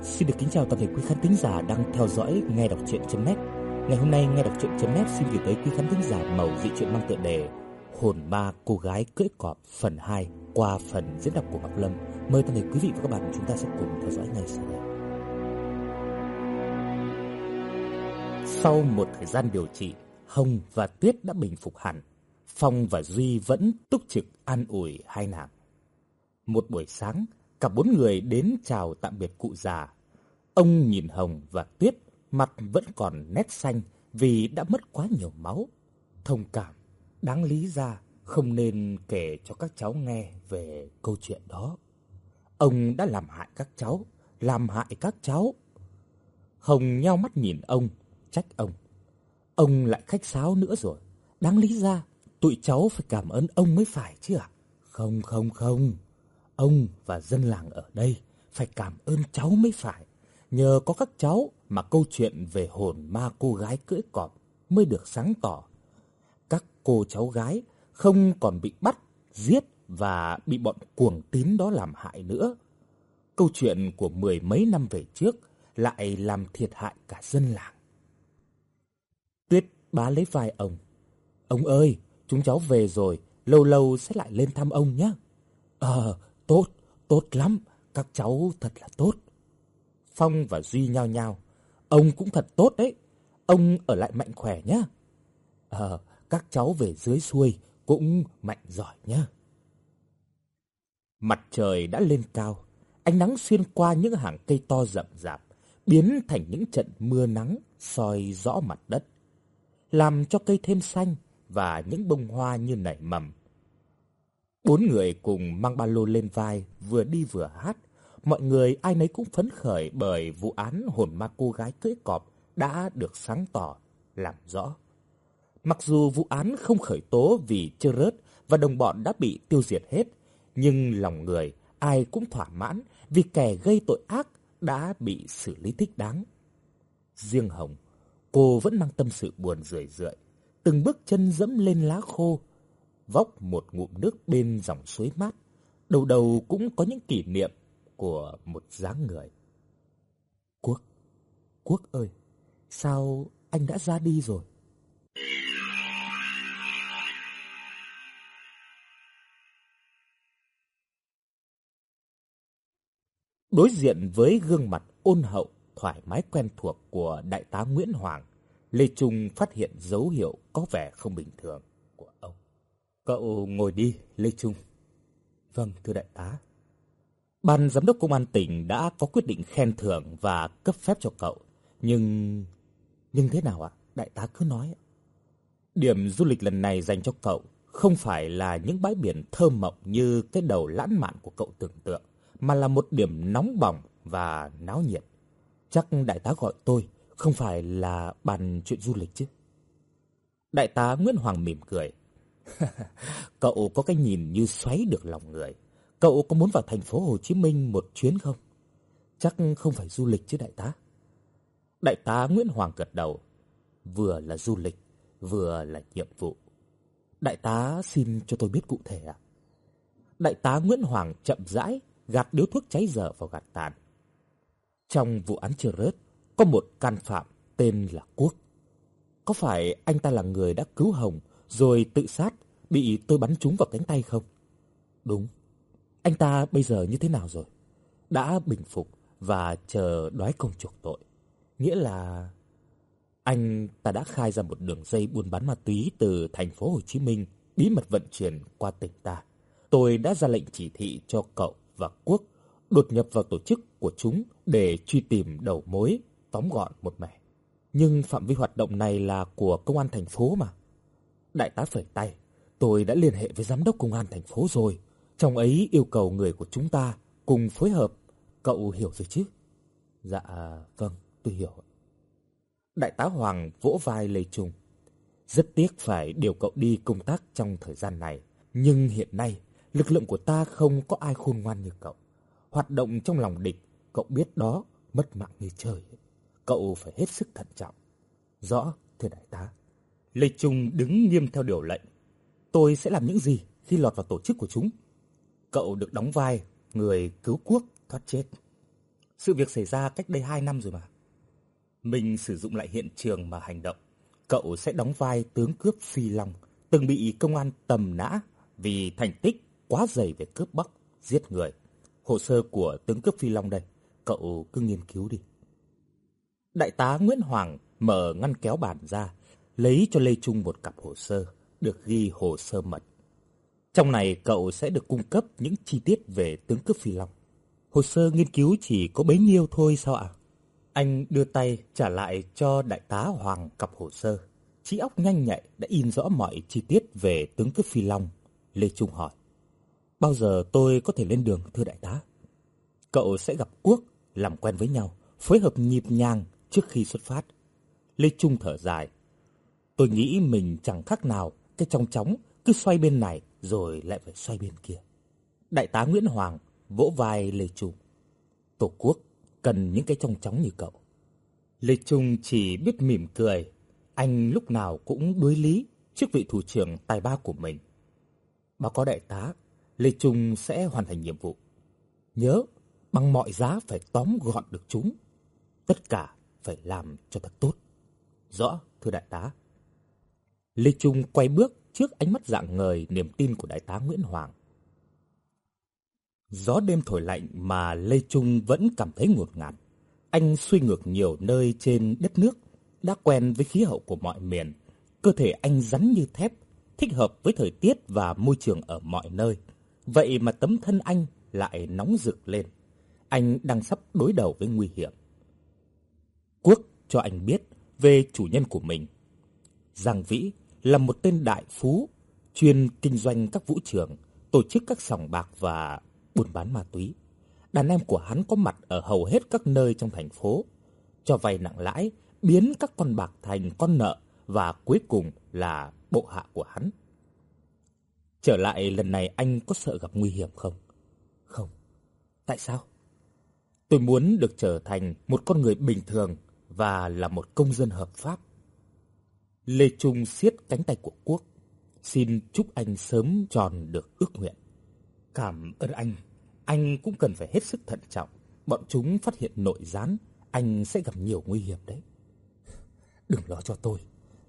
Xin được kính chào toàn thể quý khán thính giả đang theo dõi nghe đọc truyện.net. Ngày hôm nay nghe đọc truyện.net xin gửi tới quý khán thính giả mẩu dị truyện mang tựa đề Hồn ma cô gái cưỡi cọp phần 2 qua phần diễn đọc của Ngọc Lâm. Mời toàn thể quý vị và các bạn chúng ta sẽ cùng theo dõi ngay sau đây. Sau một thời gian điều trị, Hồng và Tuyết đã bình phục hẳn. Phong và Duy vẫn túc trực an ủi hai nàng. Một buổi sáng, cả bốn người đến chào tạm biệt cụ già. Ông nhìn Hồng và Tuyết, mặt vẫn còn nét xanh vì đã mất quá nhiều máu. Thông cảm, đáng lý ra không nên kể cho các cháu nghe về câu chuyện đó. Ông đã làm hại các cháu, làm hại các cháu. Hồng nheo mắt nhìn ông, trách ông. Ông lại khách sáo nữa rồi. Đáng lý ra tụi cháu phải cảm ơn ông mới phải chứ ạ? Không. Ông và dân làng ở đây phải cảm ơn cháu mới phải. Nhờ có các cháu mà câu chuyện về hồn ma cô gái cưỡi cọp mới được sáng tỏ. Các cô cháu gái không còn bị bắt, giết và bị bọn cuồng tín đó làm hại nữa. Câu chuyện của mười mấy năm về trước lại làm thiệt hại cả dân làng. Tuyết bá lấy vai ông. Ông ơi, chúng cháu về rồi, lâu lâu sẽ lại lên thăm ông nhé. Tốt lắm, các cháu thật là tốt. Phong và Duy nhao nhao. Ông cũng thật tốt đấy, ông ở lại mạnh khỏe nhé. Các cháu về dưới xuôi cũng mạnh giỏi nhé. Mặt trời đã lên cao, ánh nắng xuyên qua những hàng cây to rậm rạp, biến thành những trận mưa nắng soi rõ mặt đất, làm cho cây thêm xanh và những bông hoa như nảy mầm. Bốn người cùng mang ba lô lên vai, vừa đi vừa hát. Mọi người ai nấy cũng phấn khởi bởi vụ án hồn ma cô gái cưỡi cọp đã được sáng tỏ, làm rõ. Mặc dù vụ án không khởi tố vì Chơ Rớt và đồng bọn đã bị tiêu diệt hết, nhưng lòng người ai cũng thỏa mãn vì kẻ gây tội ác đã bị xử lý thích đáng. Riêng Hồng, cô vẫn mang tâm sự buồn rười rượi, từng bước chân dẫm lên lá khô, vốc một ngụm nước bên dòng suối mát, đầu đầu cũng có những kỷ niệm của một dáng người. Quốc ơi, sao anh đã ra đi rồi? Đối diện với gương mặt ôn hậu, thoải mái quen thuộc của đại tá Nguyễn Hoàng, Lê Trung phát hiện dấu hiệu có vẻ không bình thường của ông. Cậu ngồi đi, Lê Trung. Vâng, thưa đại tá. Ban giám đốc công an tỉnh đã có quyết định khen thưởng và cấp phép cho cậu. Nhưng thế nào ạ? Đại tá cứ nói. Điểm du lịch lần này dành cho cậu không phải là những bãi biển thơ mộng như cái đầu lãng mạn của cậu tưởng tượng, mà là một điểm nóng bỏng và náo nhiệt. Chắc đại tá gọi tôi không phải là bàn chuyện du lịch chứ? Đại tá Nguyễn Hoàng mỉm cười. Cậu có cái nhìn như xoáy được lòng người. Cậu có muốn vào thành phố Hồ Chí Minh một chuyến không? Chắc không phải du lịch chứ đại tá? Đại tá Nguyễn Hoàng gật đầu. Vừa là du lịch, vừa là nhiệm vụ. Đại tá xin cho tôi biết cụ thể ạ. Đại tá Nguyễn Hoàng chậm rãi gạt điếu thuốc cháy dở vào gạt tàn. Trong vụ án Chơ Rớt có một can phạm tên là Quốc. Có phải anh ta là người đã cứu Hồng rồi tự sát, bị tôi bắn trúng vào cánh tay không? Đúng. Anh ta bây giờ như thế nào rồi? Đã bình phục và chờ đoái công chuộc tội. Nghĩa là anh ta đã khai ra một đường dây buôn bán ma túy từ thành phố Hồ Chí Minh bí mật vận chuyển qua tỉnh ta. Tôi đã ra lệnh chỉ thị cho cậu và Quốc đột nhập vào tổ chức của chúng để truy tìm đầu mối, tóm gọn một mẻ. Nhưng phạm vi hoạt động này là của công an thành phố mà. Đại tá phẩy tay. Tôi đã liên hệ với giám đốc công an thành phố rồi. Trong ấy yêu cầu người của chúng ta cùng phối hợp. Cậu hiểu rồi chứ? Dạ, vâng, tôi hiểu. Đại tá Hoàng vỗ vai Lê Trung. Rất tiếc phải điều cậu đi công tác trong thời gian này. Nhưng hiện nay, lực lượng của ta không có ai khôn ngoan như cậu. Hoạt động trong lòng địch, cậu biết đó, mất mạng như trời. Cậu phải hết sức thận trọng. Rõ, thưa đại tá. Lê Trung đứng nghiêm theo điều lệnh. Tôi sẽ làm những gì khi lọt vào tổ chức của chúng? Cậu được đóng vai người cứu Quốc thoát chết. Sự việc xảy ra cách đây 2 năm rồi mà. Mình sử dụng lại hiện trường mà hành động. Cậu sẽ đóng vai tướng cướp Phi Long, từng bị công an tầm nã vì thành tích quá dày về cướp bóc, giết người. Hồ sơ của tướng cướp Phi Long đây, cậu cứ nghiên cứu đi. Đại tá Nguyễn Hoàng mở ngăn kéo bàn ra, lấy cho Lê Trung một cặp hồ sơ, được ghi hồ sơ mật. Trong này cậu sẽ được cung cấp những chi tiết về tướng cướp Phi Long. Hồ sơ nghiên cứu chỉ có bấy nhiêu thôi sao ạ? Anh đưa tay trả lại cho đại tá Hoàng cặp hồ sơ. Trí óc nhanh nhạy đã in rõ mọi chi tiết về tướng cướp Phi Long. Lê Trung hỏi: bao giờ tôi có thể lên đường thưa đại tá? Cậu sẽ gặp Quốc, làm quen với nhau, phối hợp nhịp nhàng trước khi xuất phát. Lê Trung thở dài: tôi nghĩ mình chẳng khác nào cái chong chóng cứ xoay bên này rồi lại phải xoay bên kia. Đại tá Nguyễn Hoàng vỗ vai Lê Trung: Tổ quốc cần những cái chong chóng như cậu. Lê Trung chỉ biết mỉm cười. Anh lúc nào cũng đối lý trước vị thủ trưởng tài ba của mình. Báo cáo đại tá, Lê Trung sẽ hoàn thành nhiệm vụ. Nhớ, bằng mọi giá phải tóm gọn được chúng. Tất cả phải làm cho thật tốt. Rõ, thưa đại tá. Lê Trung quay bước trước ánh mắt rạng ngời niềm tin của đại tá Nguyễn Hoàng. Gió đêm thổi lạnh mà Lê Trung vẫn cảm thấy ngột ngạt. Anh xuôi ngược nhiều nơi trên đất nước, đã quen với khí hậu của mọi miền. Cơ thể anh rắn như thép, thích hợp với thời tiết và môi trường ở mọi nơi. Vậy mà tấm thân anh lại nóng rực lên. Anh đang sắp đối đầu với nguy hiểm. Quốc cho anh biết về chủ nhân của mình. Giang Vĩ là một tên đại phú, chuyên kinh doanh các vũ trường, tổ chức các sòng bạc và buôn bán ma túy. Đàn em của hắn có mặt ở hầu hết các nơi trong thành phố, cho vay nặng lãi, biến các con bạc thành con nợ và cuối cùng là bộ hạ của hắn. Trở lại lần này anh có sợ gặp nguy hiểm không? Không. Tại sao? Tôi muốn được trở thành một con người bình thường và là một công dân hợp pháp. Lê Trung siết cánh tay của Quốc. Xin chúc anh sớm tròn được ước nguyện. Cảm ơn anh cũng cần phải hết sức thận trọng. Bọn chúng phát hiện nội gián, anh sẽ gặp nhiều nguy hiểm đấy. Đừng lo cho tôi.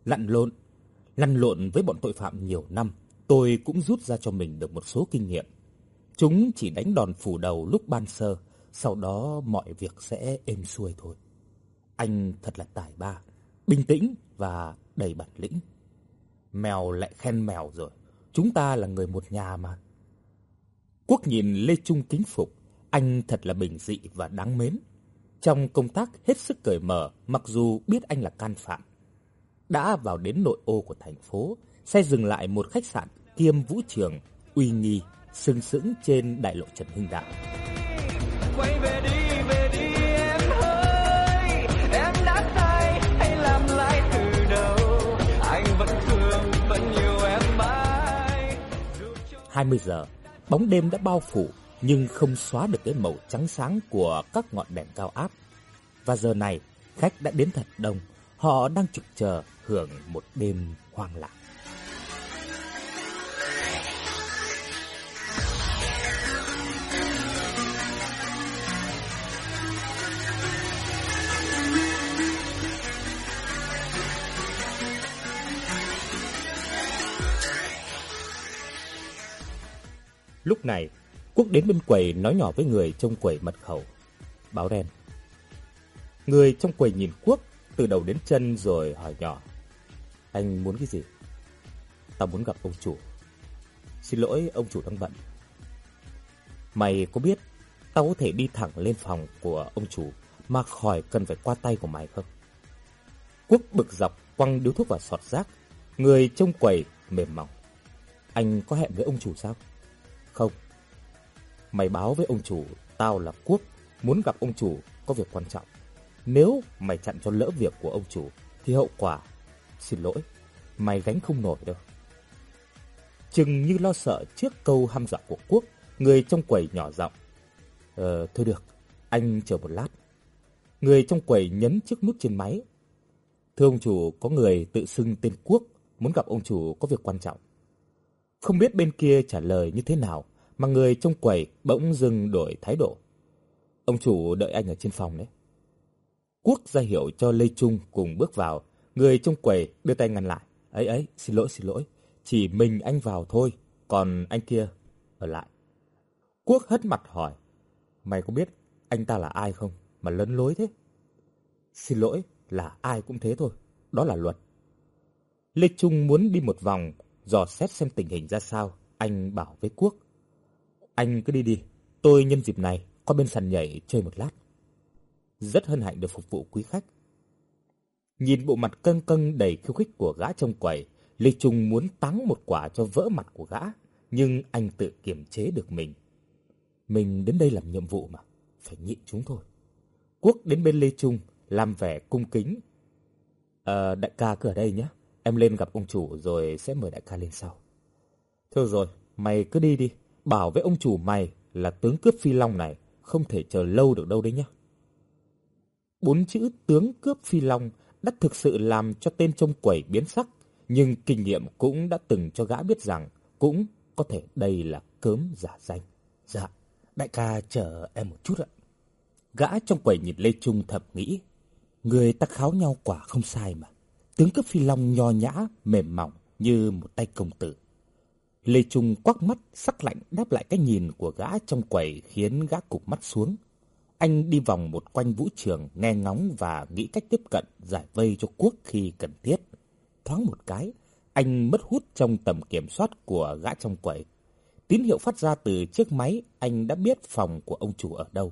Lăn lộn với bọn tội phạm nhiều năm, tôi cũng rút ra cho mình được một số kinh nghiệm. Chúng chỉ đánh đòn phủ đầu lúc ban sơ, sau đó mọi việc sẽ êm xuôi thôi. Anh thật là tài ba, bình tĩnh và đầy bản lĩnh. Mèo lại khen mèo rồi, chúng ta là người một nhà mà. Quốc nhìn Lê Trung kính phục, anh thật là bình dị và đáng mến. Trong công tác hết sức cởi mở, mặc dù biết anh là can phạm. Đã vào đến nội ô của thành phố, xe dừng lại một khách sạn kiêm vũ trường uy nghi, sừng sững trên đại lộ Trần Hưng Đạo. Quay về đi em ơi, em đã sai hãy làm lại từ đầu, anh vẫn thương vẫn yêu em mãi. 20 giờ, bóng đêm đã bao phủ nhưng không xóa được cái màu trắng sáng của các ngọn đèn cao áp. Và giờ này, khách đã đến thật đông, họ đang trực chờ hưởng một đêm hoang lạc. Lúc này, Quốc đến bên quầy nói nhỏ với người trong quầy mật khẩu. Báo đen. Người trong quầy nhìn Quốc từ đầu đến chân rồi hỏi nhỏ. Anh muốn cái gì? Tao muốn gặp ông chủ. Xin lỗi, ông chủ đang bận. Mày có biết tao có thể đi thẳng lên phòng của ông chủ mà khỏi cần phải qua tay của mày không? Quốc bực dọc quăng điếu thuốc vào sọt rác. Người trong quầy mềm mỏng. Anh có hẹn với ông chủ sao? Không. Mày báo với ông chủ tao là Quốc, muốn gặp ông chủ có việc quan trọng. Nếu mày chặn cho lỡ việc của ông chủ thì hậu quả, xin lỗi, mày gánh không nổi đâu. Chừng như lo sợ trước câu hăm dọa của Quốc, người trong quầy nhỏ giọng. Thôi được, anh chờ một lát. Người trong quầy nhấn chiếc nút trên máy. Thưa ông chủ, có người tự xưng tên Quốc, muốn gặp ông chủ có việc quan trọng. Không biết bên kia trả lời như thế nào mà người trong quầy bỗng dưng đổi thái độ. Ông chủ đợi anh ở trên phòng đấy. Quốc ra hiệu cho Lê Trung cùng bước vào. Người trong quầy đưa tay ngăn lại. Ấy, xin lỗi. Chỉ mình anh vào thôi, còn anh kia ở lại. Quốc hất mặt hỏi. Mày có biết anh ta là ai không mà lấn lối thế? Xin lỗi, là ai cũng thế thôi, đó là luật. Lê Trung muốn đi một vòng, dò xét xem tình hình ra sao. Anh bảo với Quốc. Anh cứ đi, tôi nhân dịp này qua bên sàn nhảy chơi một lát. Rất hân hạnh được phục vụ quý khách. Nhìn bộ mặt căng căng đầy khiêu khích của gã trong quầy, Lê Trung muốn táng một quả cho vỡ mặt của gã, nhưng anh tự kiềm chế được mình. Mình đến đây làm nhiệm vụ mà, phải nhịn chúng thôi. Quốc đến bên Lê Trung, làm vẻ cung kính. Đại ca cứ ở đây nhé, em lên gặp ông chủ rồi sẽ mời đại ca lên sau. Thôi rồi, mày cứ đi, bảo với ông chủ mày là tướng cướp Phi Long này không thể chờ lâu được đâu đấy nhé. 4 chữ tướng cướp Phi Long đã thực sự làm cho tên trong quầy biến sắc, nhưng kinh nghiệm cũng đã từng cho gã biết rằng cũng có thể đây là cớm giả danh. Dạ, đại ca chờ em một chút ạ. Gã trong quầy nhìn Lê Trung thầm nghĩ, người ta kháo nhau quả không sai mà. Tướng cướp Phi Long nho nhã, mềm mỏng như một tay công tử. Lê Trung quắc mắt sắc lạnh đáp lại cái nhìn của gã trong quầy khiến gã cụp mắt xuống. Anh đi vòng một quanh vũ trường nghe ngóng và nghĩ cách tiếp cận giải vây cho Quốc khi cần thiết. Thoáng một cái, anh mất hút trong tầm kiểm soát của gã trong quầy. Tín hiệu phát ra từ chiếc máy, anh đã biết phòng của ông chủ ở đâu.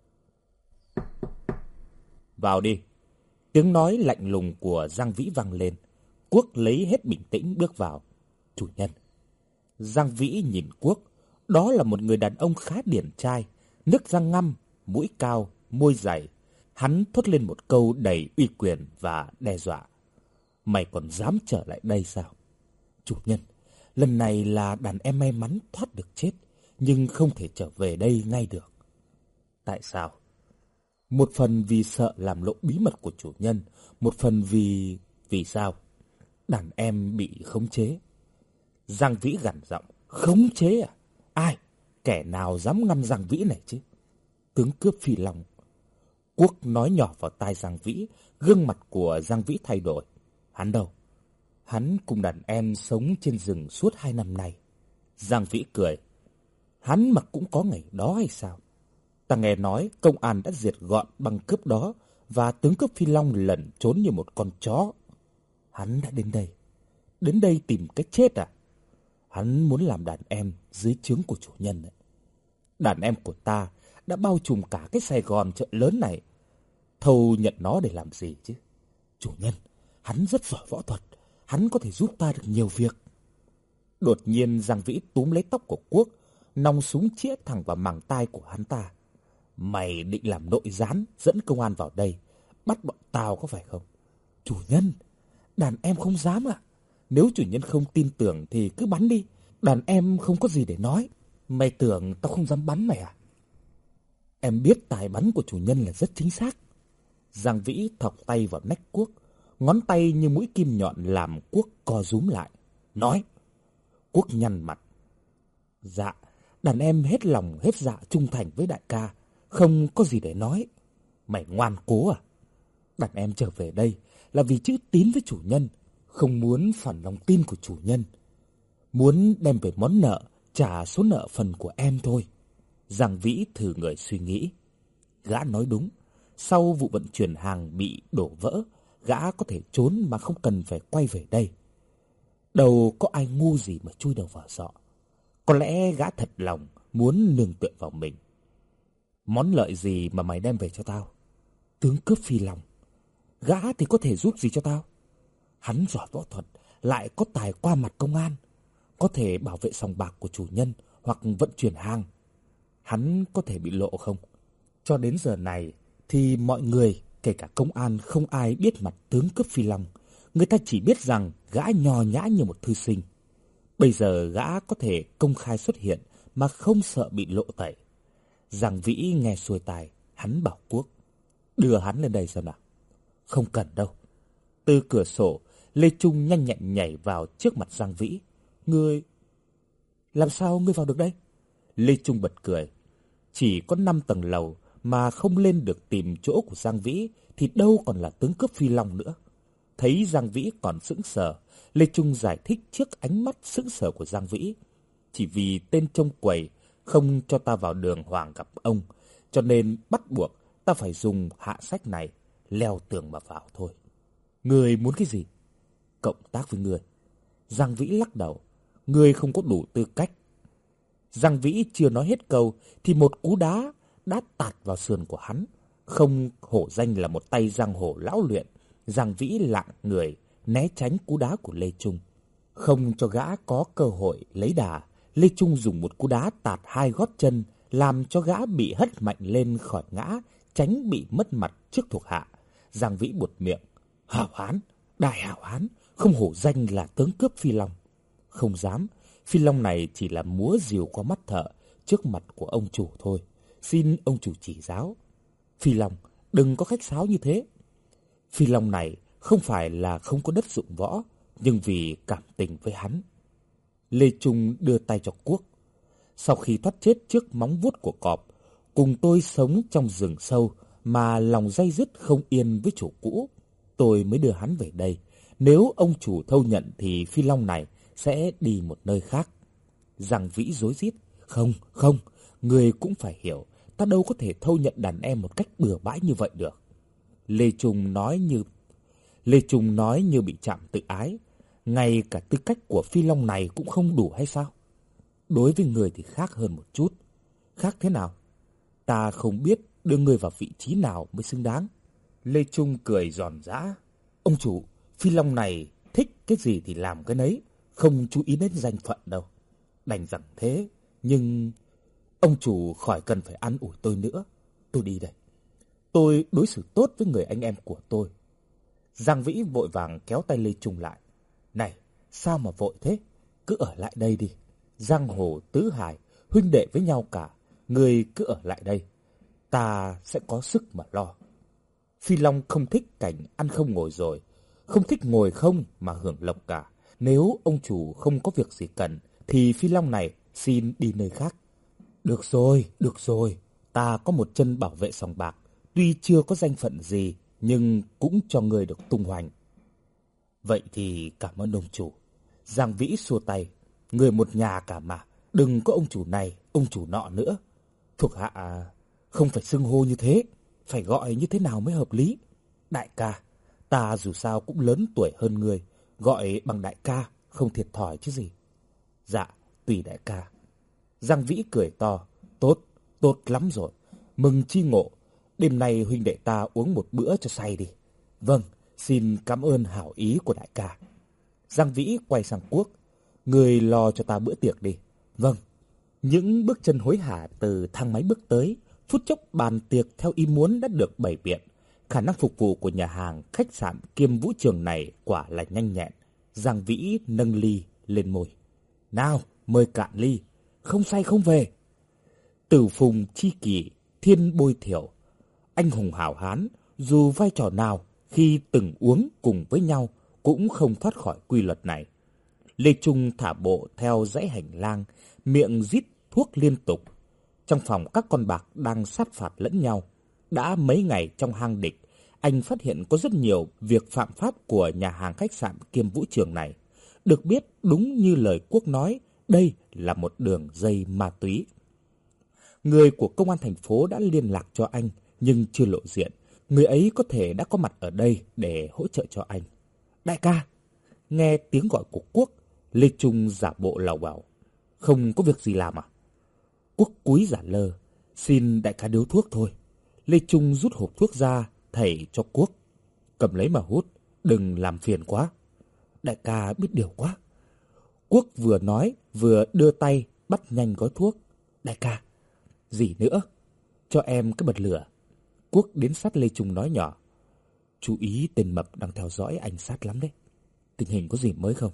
Vào đi. Tiếng nói lạnh lùng của Giang Vĩ vang lên. Quốc lấy hết bình tĩnh bước vào. Chủ nhân. Giang Vĩ nhìn Quốc. Đó là một người đàn ông khá điển trai, nước răng ngăm, mũi cao, môi dày. Hắn thốt lên một câu đầy uy quyền và đe dọa. Mày còn dám trở lại đây sao? Chủ nhân, lần này là đàn em may mắn thoát được chết, nhưng không thể trở về đây ngay được. Tại sao? Một phần vì sợ làm lộ bí mật của chủ nhân, một phần vì... Vì sao? Đàn em bị khống chế. Giang Vĩ gằn giọng. Khống chế à? Ai? Kẻ nào dám ngăn Giang Vĩ này chứ? Tướng cướp Phi Long. Quốc nói nhỏ vào tai Giang Vĩ, gương mặt của Giang Vĩ thay đổi. Hắn đâu? Hắn cùng đàn em sống trên rừng suốt 2 năm nay. Giang Vĩ cười. Hắn mà cũng có ngày đó hay sao? Ta nghe nói công an đã diệt gọn băng cướp đó và tướng cướp Phi Long lẩn trốn như một con chó. Hắn đã đến đây tìm cái chết à? Hắn muốn làm đàn em dưới trướng của chủ nhân đấy. Đàn em của ta đã bao trùm cả cái Sài Gòn chợ lớn này. Thâu nhận nó để làm gì chứ? Chủ nhân, hắn rất giỏi võ thuật, hắn có thể giúp ta được nhiều việc. Đột nhiên Giang Vĩ túm lấy tóc của Quốc, nòng súng chĩa thẳng vào màng tai của hắn ta. Mày định làm nội gián dẫn công an vào đây, bắt bọn tao có phải không? Chủ nhân, đàn em không dám ạ. Nếu chủ nhân không tin tưởng thì cứ bắn đi, đàn em không có gì để nói. Mày tưởng tao không dám bắn mày à? Em biết tài bắn của chủ nhân là rất chính xác. Giang Vĩ thọc tay vào nách Quốc, ngón tay như mũi kim nhọn làm Quốc co rúm lại. Nói. Quốc nhăn mặt. Dạ, đàn em hết lòng hết dạ trung thành với đại ca, không có gì để nói. Mày ngoan cố à? Đàn em trở về đây là vì chữ tín với chủ nhân, không muốn phản lòng tin của chủ nhân. Muốn đem về món nợ, trả số nợ phần của em thôi. Giang Vĩ thử người suy nghĩ. Gã nói đúng. Sau vụ vận chuyển hàng bị đổ vỡ, gã có thể trốn mà không cần phải quay về đây. Đâu có ai ngu gì mà chui đầu vào giọ. Có lẽ gã thật lòng muốn nương tựa vào mình. Món lợi gì mà mày đem về cho tao? Tướng cướp Phi Long. Gã thì có thể giúp gì cho tao? Hắn giỏi võ thuật, lại có tài qua mặt công an, có thể bảo vệ sòng bạc của chủ nhân hoặc vận chuyển hàng. Hắn có thể bị lộ không? Cho đến giờ này thì mọi người, kể cả công an, không ai biết mặt tướng cướp Phi Long. Người ta chỉ biết rằng gã nho nhã như một thư sinh. Bây giờ gã có thể công khai xuất hiện mà không sợ bị lộ tẩy. Giang Vĩ nghe xuôi tai, hắn bảo Quốc. Đưa hắn lên đây xem nào. Không cần đâu. Từ cửa sổ, Lê Trung nhanh nhẹn nhảy vào trước mặt Giang Vĩ. Ngươi... Làm sao ngươi vào được đây? Lê Trung bật cười. Chỉ có 5 tầng lầu mà không lên được tìm chỗ của Giang Vĩ thì đâu còn là tướng cướp Phi Long nữa. Thấy Giang Vĩ còn sững sờ, Lê Trung giải thích trước ánh mắt sững sờ của Giang Vĩ. Chỉ vì tên trông quầy không cho ta vào đường Hoàng gặp ông, cho nên bắt buộc ta phải dùng hạ sách này leo tường mà vào thôi. Người muốn cái gì? Cộng tác với người. Giang Vĩ lắc đầu. Người không có đủ tư cách. Giang Vĩ chưa nói hết câu thì một cú đá đã tạt vào sườn của hắn. Không hổ danh là một tay giang hồ lão luyện, Giang Vĩ lạng người né tránh cú đá của Lê Trung. Không cho gã có cơ hội lấy đà, Lê Trung dùng một cú đá tạt hai gót chân, làm cho gã bị hất mạnh lên khỏi ngã, tránh bị mất mặt trước thuộc hạ. Giang Vĩ buột miệng. Hảo hán, đại hảo hán, không hổ danh là tướng cướp Phi Long. Không dám, Phi Long này chỉ là múa rìu qua mắt thợ trước mặt của ông chủ thôi. Xin ông chủ chỉ giáo. Phi Long, đừng có khách sáo như thế. Phi Long này không phải là không có đất dụng võ, nhưng vì cảm tình với hắn. Lê Trung đưa tay cho Quốc. Sau khi thoát chết trước móng vuốt của cọp, cùng tôi sống trong rừng sâu mà lòng day dứt không yên với chủ cũ, tôi mới đưa hắn về đây. Nếu ông chủ thâu nhận thì Phi Long này sẽ đi một nơi khác. Giang Vĩ rối rít. Không, người cũng phải hiểu, ta đâu có thể thâu nhận đàn em một cách bừa bãi như vậy được. Lê Trung nói như bị chạm tự ái. Ngay cả tư cách của Phi Long này cũng không đủ hay sao? Đối với người thì khác hơn một chút. Khác thế nào? Ta không biết đưa người vào vị trí nào mới xứng đáng. Lê Trung cười giòn giã. Ông chủ, Phi Long này thích cái gì thì làm cái nấy, không chú ý đến danh phận đâu. Đành rằng thế, nhưng ông chủ khỏi cần phải ăn ủi tôi nữa. Tôi đi đây. Tôi đối xử tốt với người anh em của tôi. Giang Vĩ vội vàng kéo tay Lê Trung lại. Này, sao mà vội thế? Cứ ở lại đây đi. Giang hồ tứ hải, huynh đệ với nhau cả. Người cứ ở lại đây. Ta sẽ có sức mà lo. Phi Long không thích cảnh ăn không ngồi rồi. Không thích ngồi không mà hưởng lộc cả. Nếu ông chủ không có việc gì cần, thì Phi Long này xin đi nơi khác. Được rồi. Ta có một chân bảo vệ sòng bạc. Tuy chưa có danh phận gì, nhưng cũng cho người được tung hoành. Vậy thì cảm ơn ông chủ. Giang Vĩ xua tay. Người một nhà cả mà. Đừng có ông chủ này, ông chủ nọ nữa. Thuộc hạ không phải xưng hô như thế. Phải gọi như thế nào mới hợp lý? Đại ca, ta dù sao cũng lớn tuổi hơn người. Gọi bằng đại ca không thiệt thòi chứ gì. Dạ, tùy đại ca. Giang Vĩ cười to. Tốt lắm rồi. Mừng chi ngộ. Đêm nay huynh đệ ta uống một bữa cho say đi. Vâng, xin cảm ơn hảo ý của đại ca. Giang Vĩ quay sang Quốc. Người lo cho ta bữa tiệc đi. Vâng. Những bước chân hối hả từ thang máy bước tới. Phút chốc bàn tiệc theo ý muốn đã được bày biện. Khả năng phục vụ của nhà hàng, khách sạn kiêm vũ trường này quả là nhanh nhẹn. Giang Vĩ nâng ly lên môi. Nào, mời cạn ly. Không say không về. Tử phùng chi kỷ, thiên bôi thiểu. Anh hùng hảo hán, dù vai trò nào khi từng uống cùng với nhau cũng không thoát khỏi quy luật này. Lê Trung thả bộ theo dãy hành lang, miệng rít thuốc liên tục. Trong phòng các con bạc đang sát phạt lẫn nhau. Đã mấy ngày trong hang địch, anh phát hiện có rất nhiều việc phạm pháp của nhà hàng khách sạn kiêm vũ trường này. Được biết đúng như lời Quốc nói, đây là một đường dây ma túy. Người của công an thành phố đã liên lạc cho anh nhưng chưa lộ diện. Người ấy có thể đã có mặt ở đây để hỗ trợ cho anh. Đại ca! Nghe tiếng gọi của Quốc, Lê Trung giả bộ lảo bảo. Không có việc gì làm à? Quốc cúi giả lơ. Xin đại ca điếu thuốc thôi. Lê Trung rút hộp thuốc ra, thảy cho Quốc. Cầm lấy mà hút, đừng làm phiền quá. Đại ca biết điều quá. Quốc vừa nói vừa đưa tay bắt nhanh gói thuốc. Đại ca! Gì nữa? Cho em cái bật lửa. Quốc đến sát Lê Trung nói nhỏ. Chú ý tên mập đang theo dõi anh sát lắm đấy. Tình hình có gì mới không?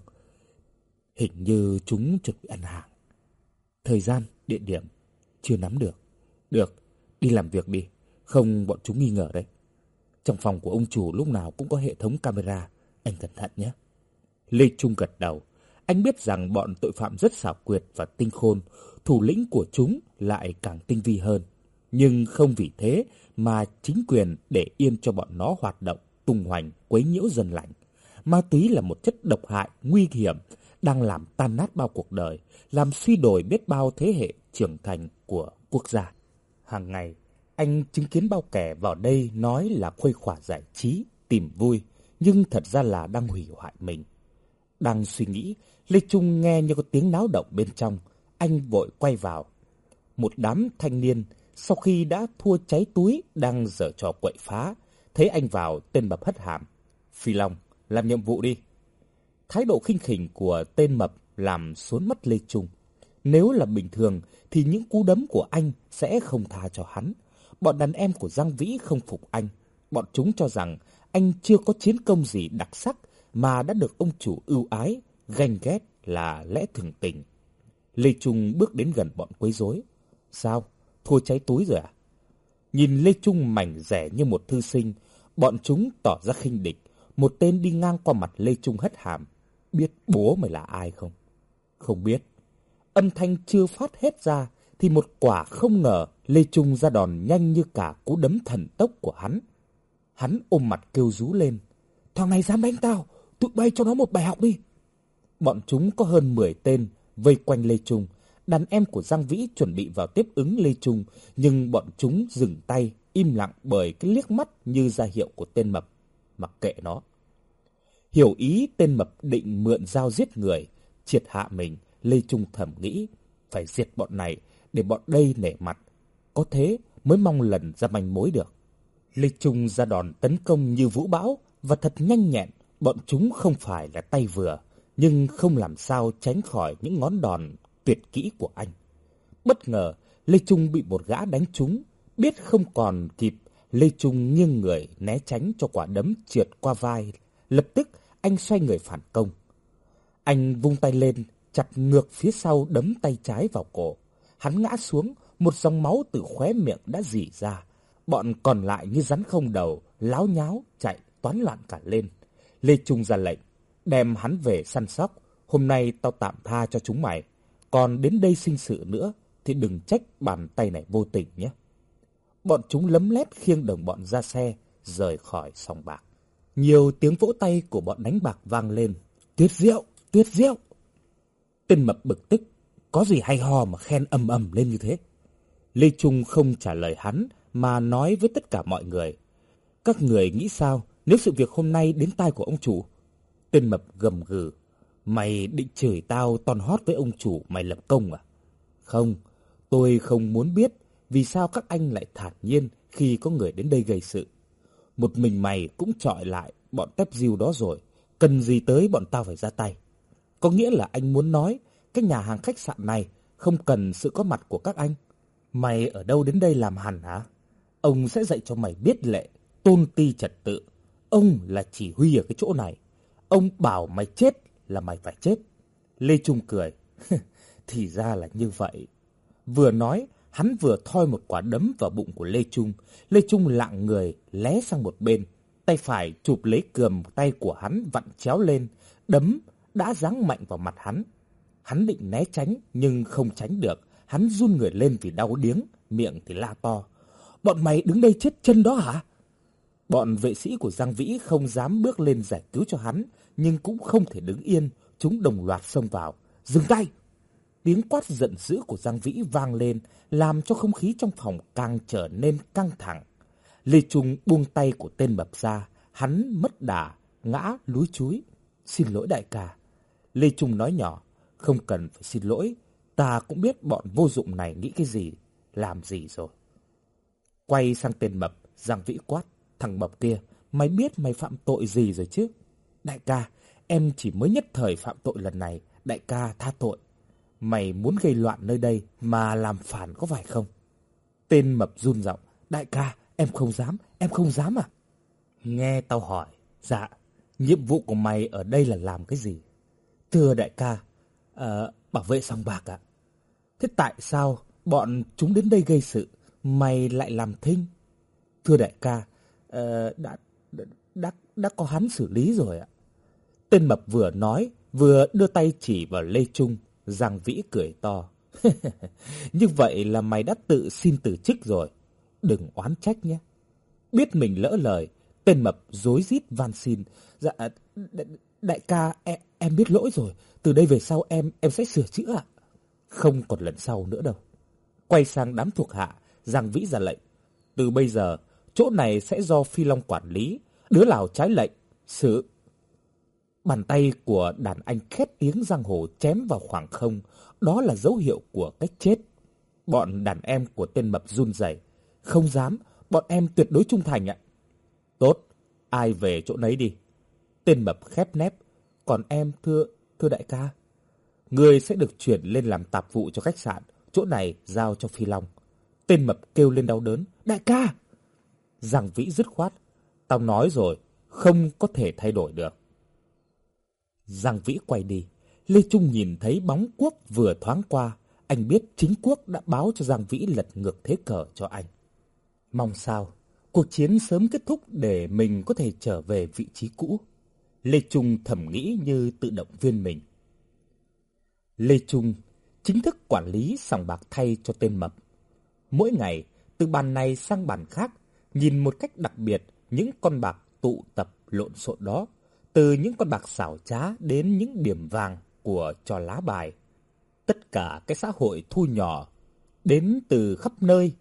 Hình như chúng chuẩn bị ăn hàng. Thời gian, địa điểm chưa nắm được. Được, đi làm việc đi. Không bọn chúng nghi ngờ đấy. Trong phòng của ông chủ lúc nào cũng có hệ thống camera. Anh cẩn thận nhé. Lê Trung gật đầu. Anh biết rằng bọn tội phạm rất xảo quyệt và tinh khôn. Thủ lĩnh của chúng lại càng tinh vi hơn. Nhưng không vì thế mà chính quyền để yên cho bọn nó hoạt động, tung hoành, quấy nhiễu dân lành. Ma túy là một chất độc hại, nguy hiểm, đang làm tan nát bao cuộc đời, làm suy đồi biết bao thế hệ trưởng thành của quốc gia. Hàng ngày, anh chứng kiến bao kẻ vào đây nói là khuây khỏa giải trí, tìm vui, nhưng thật ra là đang hủy hoại mình. Đang suy nghĩ, Lê Trung nghe như có tiếng náo động bên trong, anh vội quay vào. Một đám thanh niên sau khi đã thua cháy túi đang giở trò quậy phá, thấy anh vào, tên mập hất hàm: "Phi Long, làm nhiệm vụ đi." Thái độ khinh khỉnh của tên mập làm xốn mắt Lê Trung. Nếu là bình thường thì những cú đấm của anh sẽ không tha cho hắn. Bọn đàn em của Giang Vĩ không phục anh. Bọn chúng cho rằng anh chưa có chiến công gì đặc sắc mà đã được ông chủ ưu ái, ganh ghét là lẽ thường tình. Lê Trung bước đến gần bọn quấy rối. "Sao? Thua cháy túi rồi à?" Nhìn Lê Trung mảnh dẻ như một thư sinh, bọn chúng tỏ ra khinh địch. Một tên đi ngang qua mặt Lê Trung hất hàm: "Biết bố mày là ai không?" "Không biết." Âm thanh chưa phát hết ra thì một quả không ngờ Lê Trung ra đòn nhanh như cả cú đấm thần tốc của hắn. Hắn ôm mặt kêu rú lên: "Thằng này dám đánh tao, tụi bay cho nó một bài học đi." Bọn chúng có hơn 10 tên vây quanh Lê Trung. Đàn em của Giang Vĩ chuẩn bị vào tiếp ứng Lê Trung, nhưng bọn chúng dừng tay, im lặng bởi cái liếc mắt như ra hiệu của tên mập. Mặc kệ nó. Hiểu ý tên mập định mượn dao giết người, triệt hạ mình, Lê Trung thầm nghĩ phải diệt bọn này để bọn đây nể mặt, có thế mới mong lần ra manh mối được. Lê Trung ra đòn tấn công như vũ bão và thật nhanh nhẹn. Bọn chúng không phải là tay vừa, nhưng không làm sao tránh khỏi những ngón đòn tuyệt kỹ của anh. Bất ngờ, Lê Trung bị một gã đánh trúng. Biết không còn kịp, Lê Trung nghiêng người né tránh cho quả đấm trượt qua vai. Lập tức, anh xoay người phản công. Anh vung tay lên, chặt ngược phía sau đấm tay trái vào cổ. Hắn ngã xuống, một dòng máu từ khóe miệng đã rỉ ra. Bọn còn lại như rắn không đầu, láo nháo, chạy toán loạn cả lên. Lê Trung ra lệnh: "Đem hắn về săn sóc, hôm nay tao tạm tha cho chúng mày. Còn đến đây sinh sự nữa thì đừng trách bàn tay này vô tình nhé." Bọn chúng lấm lét khiêng đồng bọn ra xe, rời khỏi sòng bạc. Nhiều tiếng vỗ tay của bọn đánh bạc vang lên. "Tuyệt diệu, tuyệt diệu!" Tên mập bực tức: "Có gì hay ho mà khen ầm ầm lên như thế?" Lê Trung không trả lời hắn mà nói với tất cả mọi người: "Các người nghĩ sao nếu sự việc hôm nay đến tai của ông chủ?" Tên mập gầm gừ: "Mày định chửi tao ton hót với ông chủ mày lập công à?" "Không, tôi không muốn biết vì sao các anh lại thản nhiên khi có người đến đây gây sự. Một mình mày cũng chọi lại bọn tép diêu đó rồi, cần gì tới bọn tao phải ra tay. Có nghĩa là anh muốn nói cái nhà hàng khách sạn này không cần sự có mặt của các anh. Mày ở đâu đến đây làm hẳn hả? Ông sẽ dạy cho mày biết lệ, tôn ti trật tự. Ông là chỉ huy ở cái chỗ này. Ông bảo mày chết là mày phải chết." Lê Trung cười: "Thì ra là như vậy." Vừa nói, hắn vừa thoi một quả đấm vào bụng của Lê Trung. Lê Trung lạng người lé sang một bên, tay phải chụp lấy cườm tay của hắn vặn chéo lên, đấm đã giáng mạnh vào mặt hắn. Hắn định né tránh nhưng không tránh được, hắn run người lên vì đau điếng, miệng thì la to: "Bọn mày đứng đây chết chân đó hả?" Bọn vệ sĩ của Giang Vĩ không dám bước lên giải cứu cho hắn, nhưng cũng không thể đứng yên, chúng đồng loạt xông vào. "Dừng tay!" Tiếng quát giận dữ của Giang Vĩ vang lên, làm cho không khí trong phòng càng trở nên căng thẳng. Lê Trung buông tay của tên mập ra, hắn mất đà, ngã lúi chúi. "Xin lỗi đại ca." Lê Trung nói nhỏ: "Không cần phải xin lỗi, ta cũng biết bọn vô dụng này nghĩ cái gì, làm gì rồi." Quay sang tên mập, Giang Vĩ quát: "Thằng mập kia, mày biết mày phạm tội gì rồi chứ?" "Đại ca, em chỉ mới nhất thời phạm tội lần này, đại ca tha tội." "Mày muốn gây loạn nơi đây mà làm phản có phải không?" Tên mập run giọng: "Đại ca, em không dám à?" "Nghe tao hỏi." "Dạ, nhiệm vụ của mày ở đây là làm cái gì?" "Thưa đại ca, bảo vệ sòng bạc ạ." "Thế tại sao bọn chúng đến đây gây sự, mày lại làm thinh?" "Thưa đại ca, đã có hắn xử lý rồi ạ." Tên mập vừa nói vừa đưa tay chỉ vào Lê Trung. Giang Vĩ cười to: "Như vậy là mày đã tự xin từ chức rồi. đừng oán trách nhé. Biết mình lỡ lời, tên mập rối rít van xin. Dạ, đại ca, em biết lỗi rồi. Từ đây về sau em sẽ sửa chữa ạ. Không còn lần sau nữa đâu. Quay sang đám thuộc hạ, Giang Vĩ ra lệnh. Từ bây giờ, chỗ này sẽ do Phi Long quản lý. Đứa nào trái lệnh, xử. Bàn tay của đàn anh khét tiếng giang hồ chém vào khoảng không. Đó là dấu hiệu của cái chết. Bọn đàn em của tên mập run rẩy. Không dám, bọn em tuyệt đối trung thành ạ. Tốt, ai về chỗ nấy đi. Tên mập khép nép. Còn em, thưa đại ca. Người sẽ được chuyển lên làm tạp vụ cho khách sạn. Chỗ này giao cho Phi Long. Tên mập kêu lên đau đớn. Đại ca! Giang Vĩ dứt khoát. Tao nói rồi, không có thể thay đổi được. Giang Vĩ quay đi. Lê Trung nhìn thấy bóng Quốc vừa thoáng qua. Anh biết chính Quốc đã báo cho Giang Vĩ lật ngược thế cờ cho anh. Mong sao cuộc chiến sớm kết thúc để mình có thể trở về vị trí cũ. Lê Trung thầm nghĩ như tự động viên mình. Lê Trung chính thức quản lý sòng bạc thay cho tên mập. Mỗi ngày, từ bàn này sang bàn khác, nhìn một cách đặc biệt những con bạc tụ tập lộn xộn đó, từ những con bạc xảo trá đến những điểm vàng của trò lá bài. Tất cả cái xã hội thu nhỏ đến từ khắp nơi.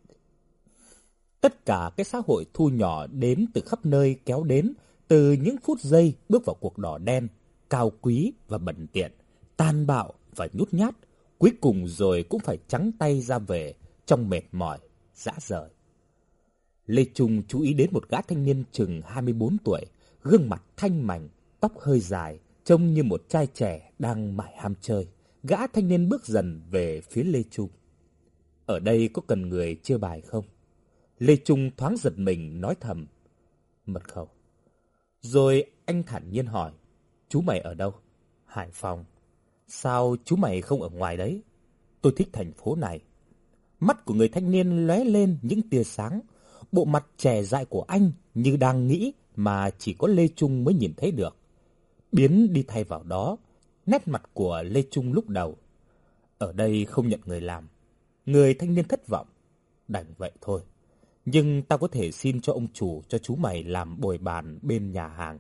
Tất cả cái xã hội thu nhỏ đến từ khắp nơi kéo đến từ những phút giây bước vào cuộc đỏ đen, cao quý và bẩn tiện, tàn bạo và nhút nhát, cuối cùng rồi cũng phải trắng tay ra về trong mệt mỏi, rã rời. Lê Trung chú ý đến một gã thanh niên chừng 24 tuổi, gương mặt thanh mảnh, tóc hơi dài, trông như một trai trẻ đang mải ham chơi. Gã thanh niên bước dần về phía Lê Trung. Ở đây có cần người chia bài không? Lê Trung thoáng giật mình nói thầm. Mật khẩu. Rồi anh thản nhiên hỏi. Chú mày ở đâu? Hải Phòng. Sao chú mày không ở ngoài đấy? Tôi thích thành phố này. Mắt của người thanh niên lóe lên những tia sáng. Bộ mặt trẻ dại của anh như đang nghĩ mà chỉ có Lê Trung mới nhìn thấy được. Biến đi thay vào đó, nét mặt của Lê Trung lúc đầu. Ở đây không nhận người làm. Người thanh niên thất vọng. Đành vậy thôi. Nhưng tao có thể xin cho ông chủ cho chú mày làm bồi bàn bên nhà hàng.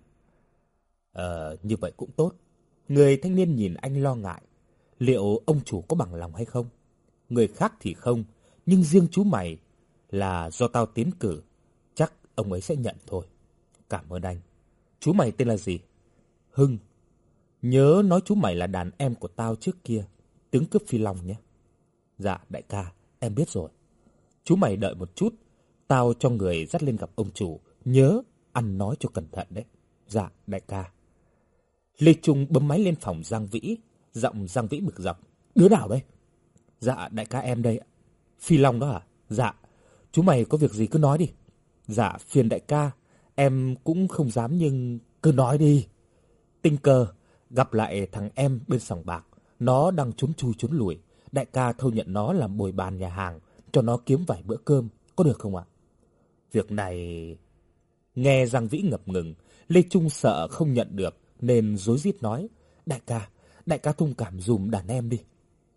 Như vậy cũng tốt. Người thanh niên nhìn anh lo ngại. Liệu ông chủ có bằng lòng hay không? Người khác thì không, nhưng riêng chú mày là do tao tiến cử. Chắc ông ấy sẽ nhận thôi. Cảm ơn anh. Chú mày tên là gì? Hưng. Nhớ nói chú mày là đàn em của tao trước kia, tướng cướp Phi Long nhé. Dạ đại ca, em biết rồi. Chú mày đợi một chút, tao cho người dắt lên gặp ông chủ. Nhớ ăn nói cho cẩn thận đấy. Dạ đại ca. Lê Trung bấm máy lên phòng Giang Vĩ. Giọng Giang Vĩ bực dọc. Đứa nào đây? Dạ đại ca em đây. Phi Long đó à? Dạ. Chú mày có việc gì cứ nói đi. Dạ phiền đại ca. Em cũng không dám nhưng cứ nói đi. Tình cờ gặp lại thằng em bên sòng bạc. Nó đang trốn chui trốn lùi. Đại ca thâu nhận nó làm bồi bàn nhà hàng, cho nó kiếm vài bữa cơm. Có được không ạ? Việc này... Nghe Giang Vĩ ngập ngừng, Lê Trung sợ không nhận được nên rối rít nói. Đại ca thông cảm dùm đàn em đi.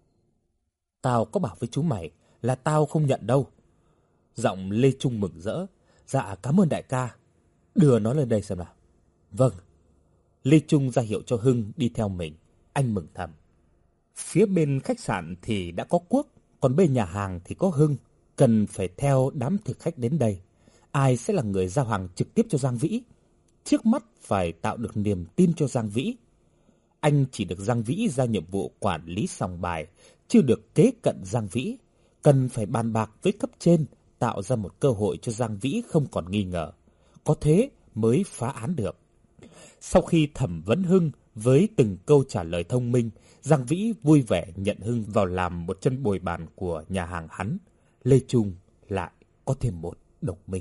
Tao có bảo với chú mày là tao không nhận đâu. Giọng Lê Trung mừng rỡ. Dạ cảm ơn đại ca. Đưa nó lên đây xem nào. Vâng. Lê Trung ra hiệu cho Hưng đi theo mình. Anh mừng thầm. Phía bên khách sạn thì đã có Quốc, còn bên nhà hàng thì có Hưng. Cần phải theo đám thực khách đến đây. Ai sẽ là người giao hàng trực tiếp cho Giang Vĩ? Trước mắt phải tạo được niềm tin cho Giang Vĩ. Anh chỉ được Giang Vĩ ra nhiệm vụ quản lý sòng bài, chưa được kế cận Giang Vĩ. Cần phải bàn bạc với cấp trên, tạo ra một cơ hội cho Giang Vĩ không còn nghi ngờ. Có thế mới phá án được. Sau khi thẩm vấn Hưng với từng câu trả lời thông minh, Giang Vĩ vui vẻ nhận Hưng vào làm một chân bồi bàn của nhà hàng hắn. Lê Trung lại có thêm một đồng minh.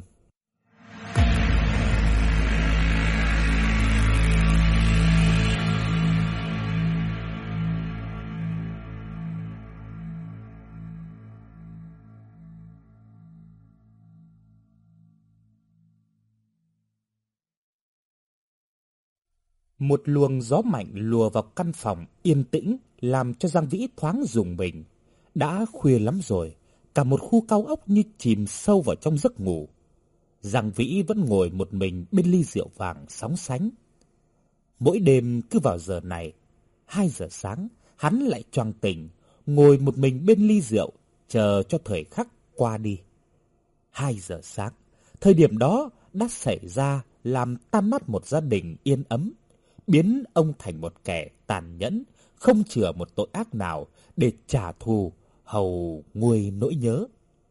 Một luồng gió mạnh lùa vào căn phòng yên tĩnh, làm cho Giang Vĩ thoáng rùng mình. Đã khuya lắm rồi, cả một khu cao ốc như chìm sâu vào trong giấc ngủ. Giang Vĩ vẫn ngồi một mình bên ly rượu vàng sóng sánh. Mỗi đêm cứ vào giờ này, 2 giờ sáng, hắn lại choàng tỉnh, ngồi một mình bên ly rượu, chờ cho thời khắc qua đi. 2 giờ sáng, thời điểm đó đã xảy ra làm tan nát một gia đình yên ấm, biến ông thành một kẻ tàn nhẫn, không chừa một tội ác nào để trả thù hầu nguôi nỗi nhớ.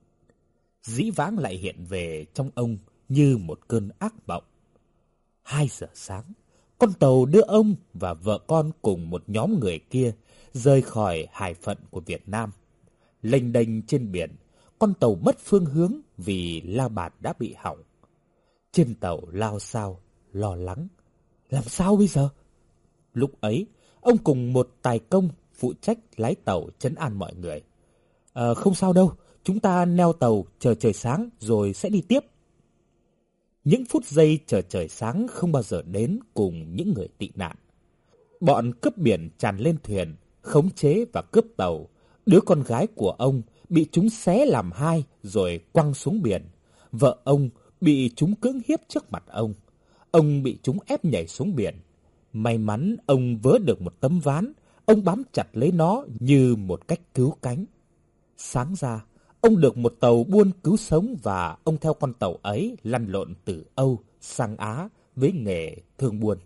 Dĩ vãng lại hiện về trong ông như một cơn ác mộng. 2 giờ sáng, con tàu đưa ông và vợ con cùng một nhóm người kia rời khỏi hải phận của Việt Nam. Lênh đênh trên biển, con tàu mất phương hướng vì la bàn đã bị hỏng. Trên tàu lao sao, lo lắng. Làm sao bây giờ? Lúc ấy, ông cùng một tài công phụ trách lái tàu trấn an mọi người. Không sao đâu, chúng ta neo tàu chờ trời sáng rồi sẽ đi tiếp. Những phút giây chờ trời sáng không bao giờ đến cùng những người tị nạn. Bọn cướp biển tràn lên thuyền, khống chế và cướp tàu. Đứa con gái của ông bị chúng xé làm hai rồi quăng xuống biển. Vợ ông bị chúng cưỡng hiếp trước mặt ông. Ông bị chúng ép nhảy xuống biển. May mắn ông vớ được một tấm ván, ông bám chặt lấy nó như một cách cứu cánh. Sáng ra, ông được một tàu buôn cứu sống và ông theo con tàu ấy lăn lộn từ Âu sang Á với nghề thương buôn.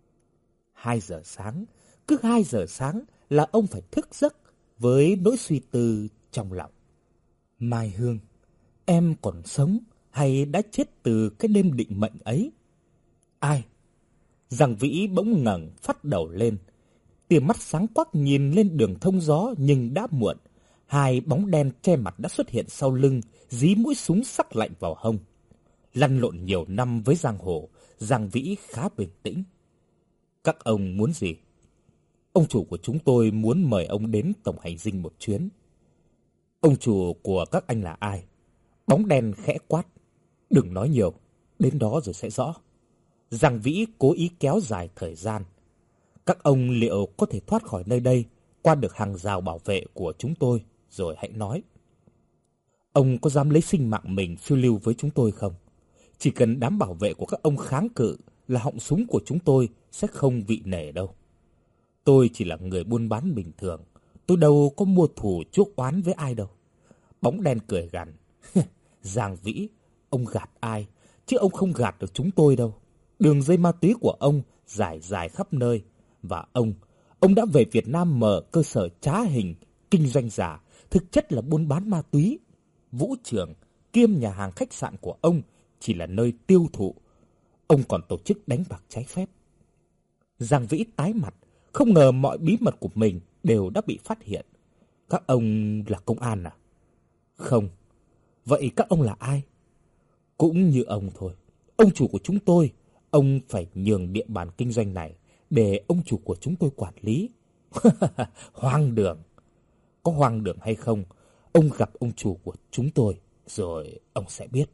2 giờ sáng, cứ 2 giờ sáng là ông phải thức giấc với nỗi suy tư trong lòng. Mai Hương, em còn sống hay đã chết từ cái đêm định mệnh ấy? Ai? Giang Vĩ bỗng ngẩng phát đầu lên. Tia mắt sáng quắc nhìn lên đường thông gió nhưng đã muộn. 2 bóng đen che mặt đã xuất hiện sau lưng, dí mũi súng sắc lạnh vào hông. Lăn lộn nhiều năm với giang hồ, Giang Vĩ khá bình tĩnh. Các ông muốn gì? Ông chủ của chúng tôi muốn mời ông đến tổng hành dinh một chuyến. Ông chủ của các anh là ai? Bóng đen khẽ quát. Đừng nói nhiều, đến đó rồi sẽ rõ. Giang Vĩ cố ý kéo dài thời gian. Các ông liệu có thể thoát khỏi nơi đây, qua được hàng rào bảo vệ của chúng tôi, rồi hãy nói. Ông có dám lấy sinh mạng mình phiêu lưu với chúng tôi không? Chỉ cần đám bảo vệ của các ông kháng cự là họng súng của chúng tôi sẽ không vị nể đâu. Tôi chỉ là người buôn bán bình thường, tôi đâu có mua thù chuốc oán với ai đâu. Bóng đen cười gằn. Giang Vĩ, ông gạt ai, chứ ông không gạt được chúng tôi đâu. Đường dây ma túy của ông dài dài khắp nơi, và ông đã về Việt Nam mở cơ sở trá hình, kinh doanh giả, thực chất là buôn bán ma túy. Vũ trường kiêm nhà hàng khách sạn của ông chỉ là nơi tiêu thụ. Ông còn tổ chức đánh bạc trái phép. Giang Vĩ tái mặt, không ngờ mọi bí mật của mình đều đã bị phát hiện. Các ông là công an à? Không. Vậy các ông là ai? Cũng như ông thôi. Ông chủ của chúng tôi, ông phải nhường địa bàn kinh doanh này để ông chủ của chúng tôi quản lý. Hoang đường. Có hoang đường hay không, ông gặp ông chủ của chúng tôi rồi ông sẽ biết.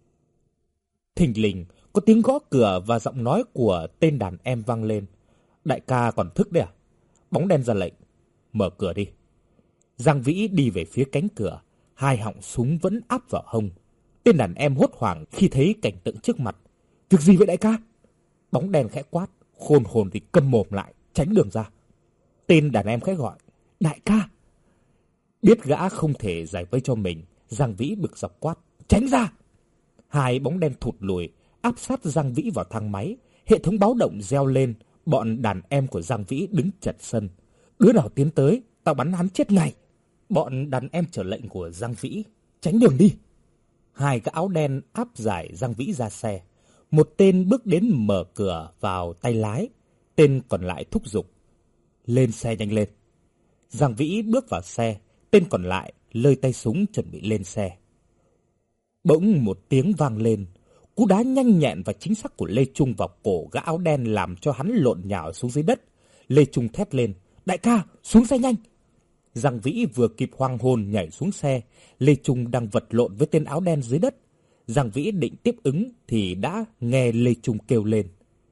Thình lình có tiếng gõ cửa và giọng nói của tên đàn em vang lên. Đại ca còn thức đấy à? Bóng đen ra lệnh. Mở cửa đi. Giang Vĩ đi về phía cánh cửa, 2 họng súng vẫn áp vào hông. Tên đàn em hốt hoảng khi thấy cảnh tượng trước mặt. Việc gì vậy đại ca? Bóng đen khẽ quát. Khôn hồn thì câm mồm lại, tránh đường ra. Tên đàn em khẽ gọi. Đại ca. Biết gã không thể giải vây cho mình, Giang Vĩ bực dọc quát. Tránh ra. 2 bóng đen thụt lùi, áp sát Giang Vĩ vào thang máy. Hệ thống báo động reo lên. Bọn đàn em của Giang Vĩ đứng chật sân. Đứa nào tiến tới, tao bắn hắn chết ngay. Bọn đàn em chờ lệnh của Giang Vĩ. Tránh đường đi. 2 gã áo đen áp giải Giang Vĩ ra xe. Một tên bước đến mở cửa vào tay lái. Tên còn lại thúc giục. Lên xe nhanh lên. Giang Vĩ bước vào xe. Tên còn lại lơi tay súng chuẩn bị lên xe. Bỗng một tiếng vang lên. Cú đá nhanh nhẹn và chính xác của Lê Trung vào cổ gã áo đen làm cho hắn lộn nhào xuống dưới đất. Lê Trung thét lên. Đại ca, xuống xe nhanh. Giang Vĩ vừa kịp hoang hồn nhảy xuống xe. Lê Trung đang vật lộn với tên áo đen dưới đất. Giang Vĩ định tiếp ứng thì đã nghe Lê Trung kêu lên.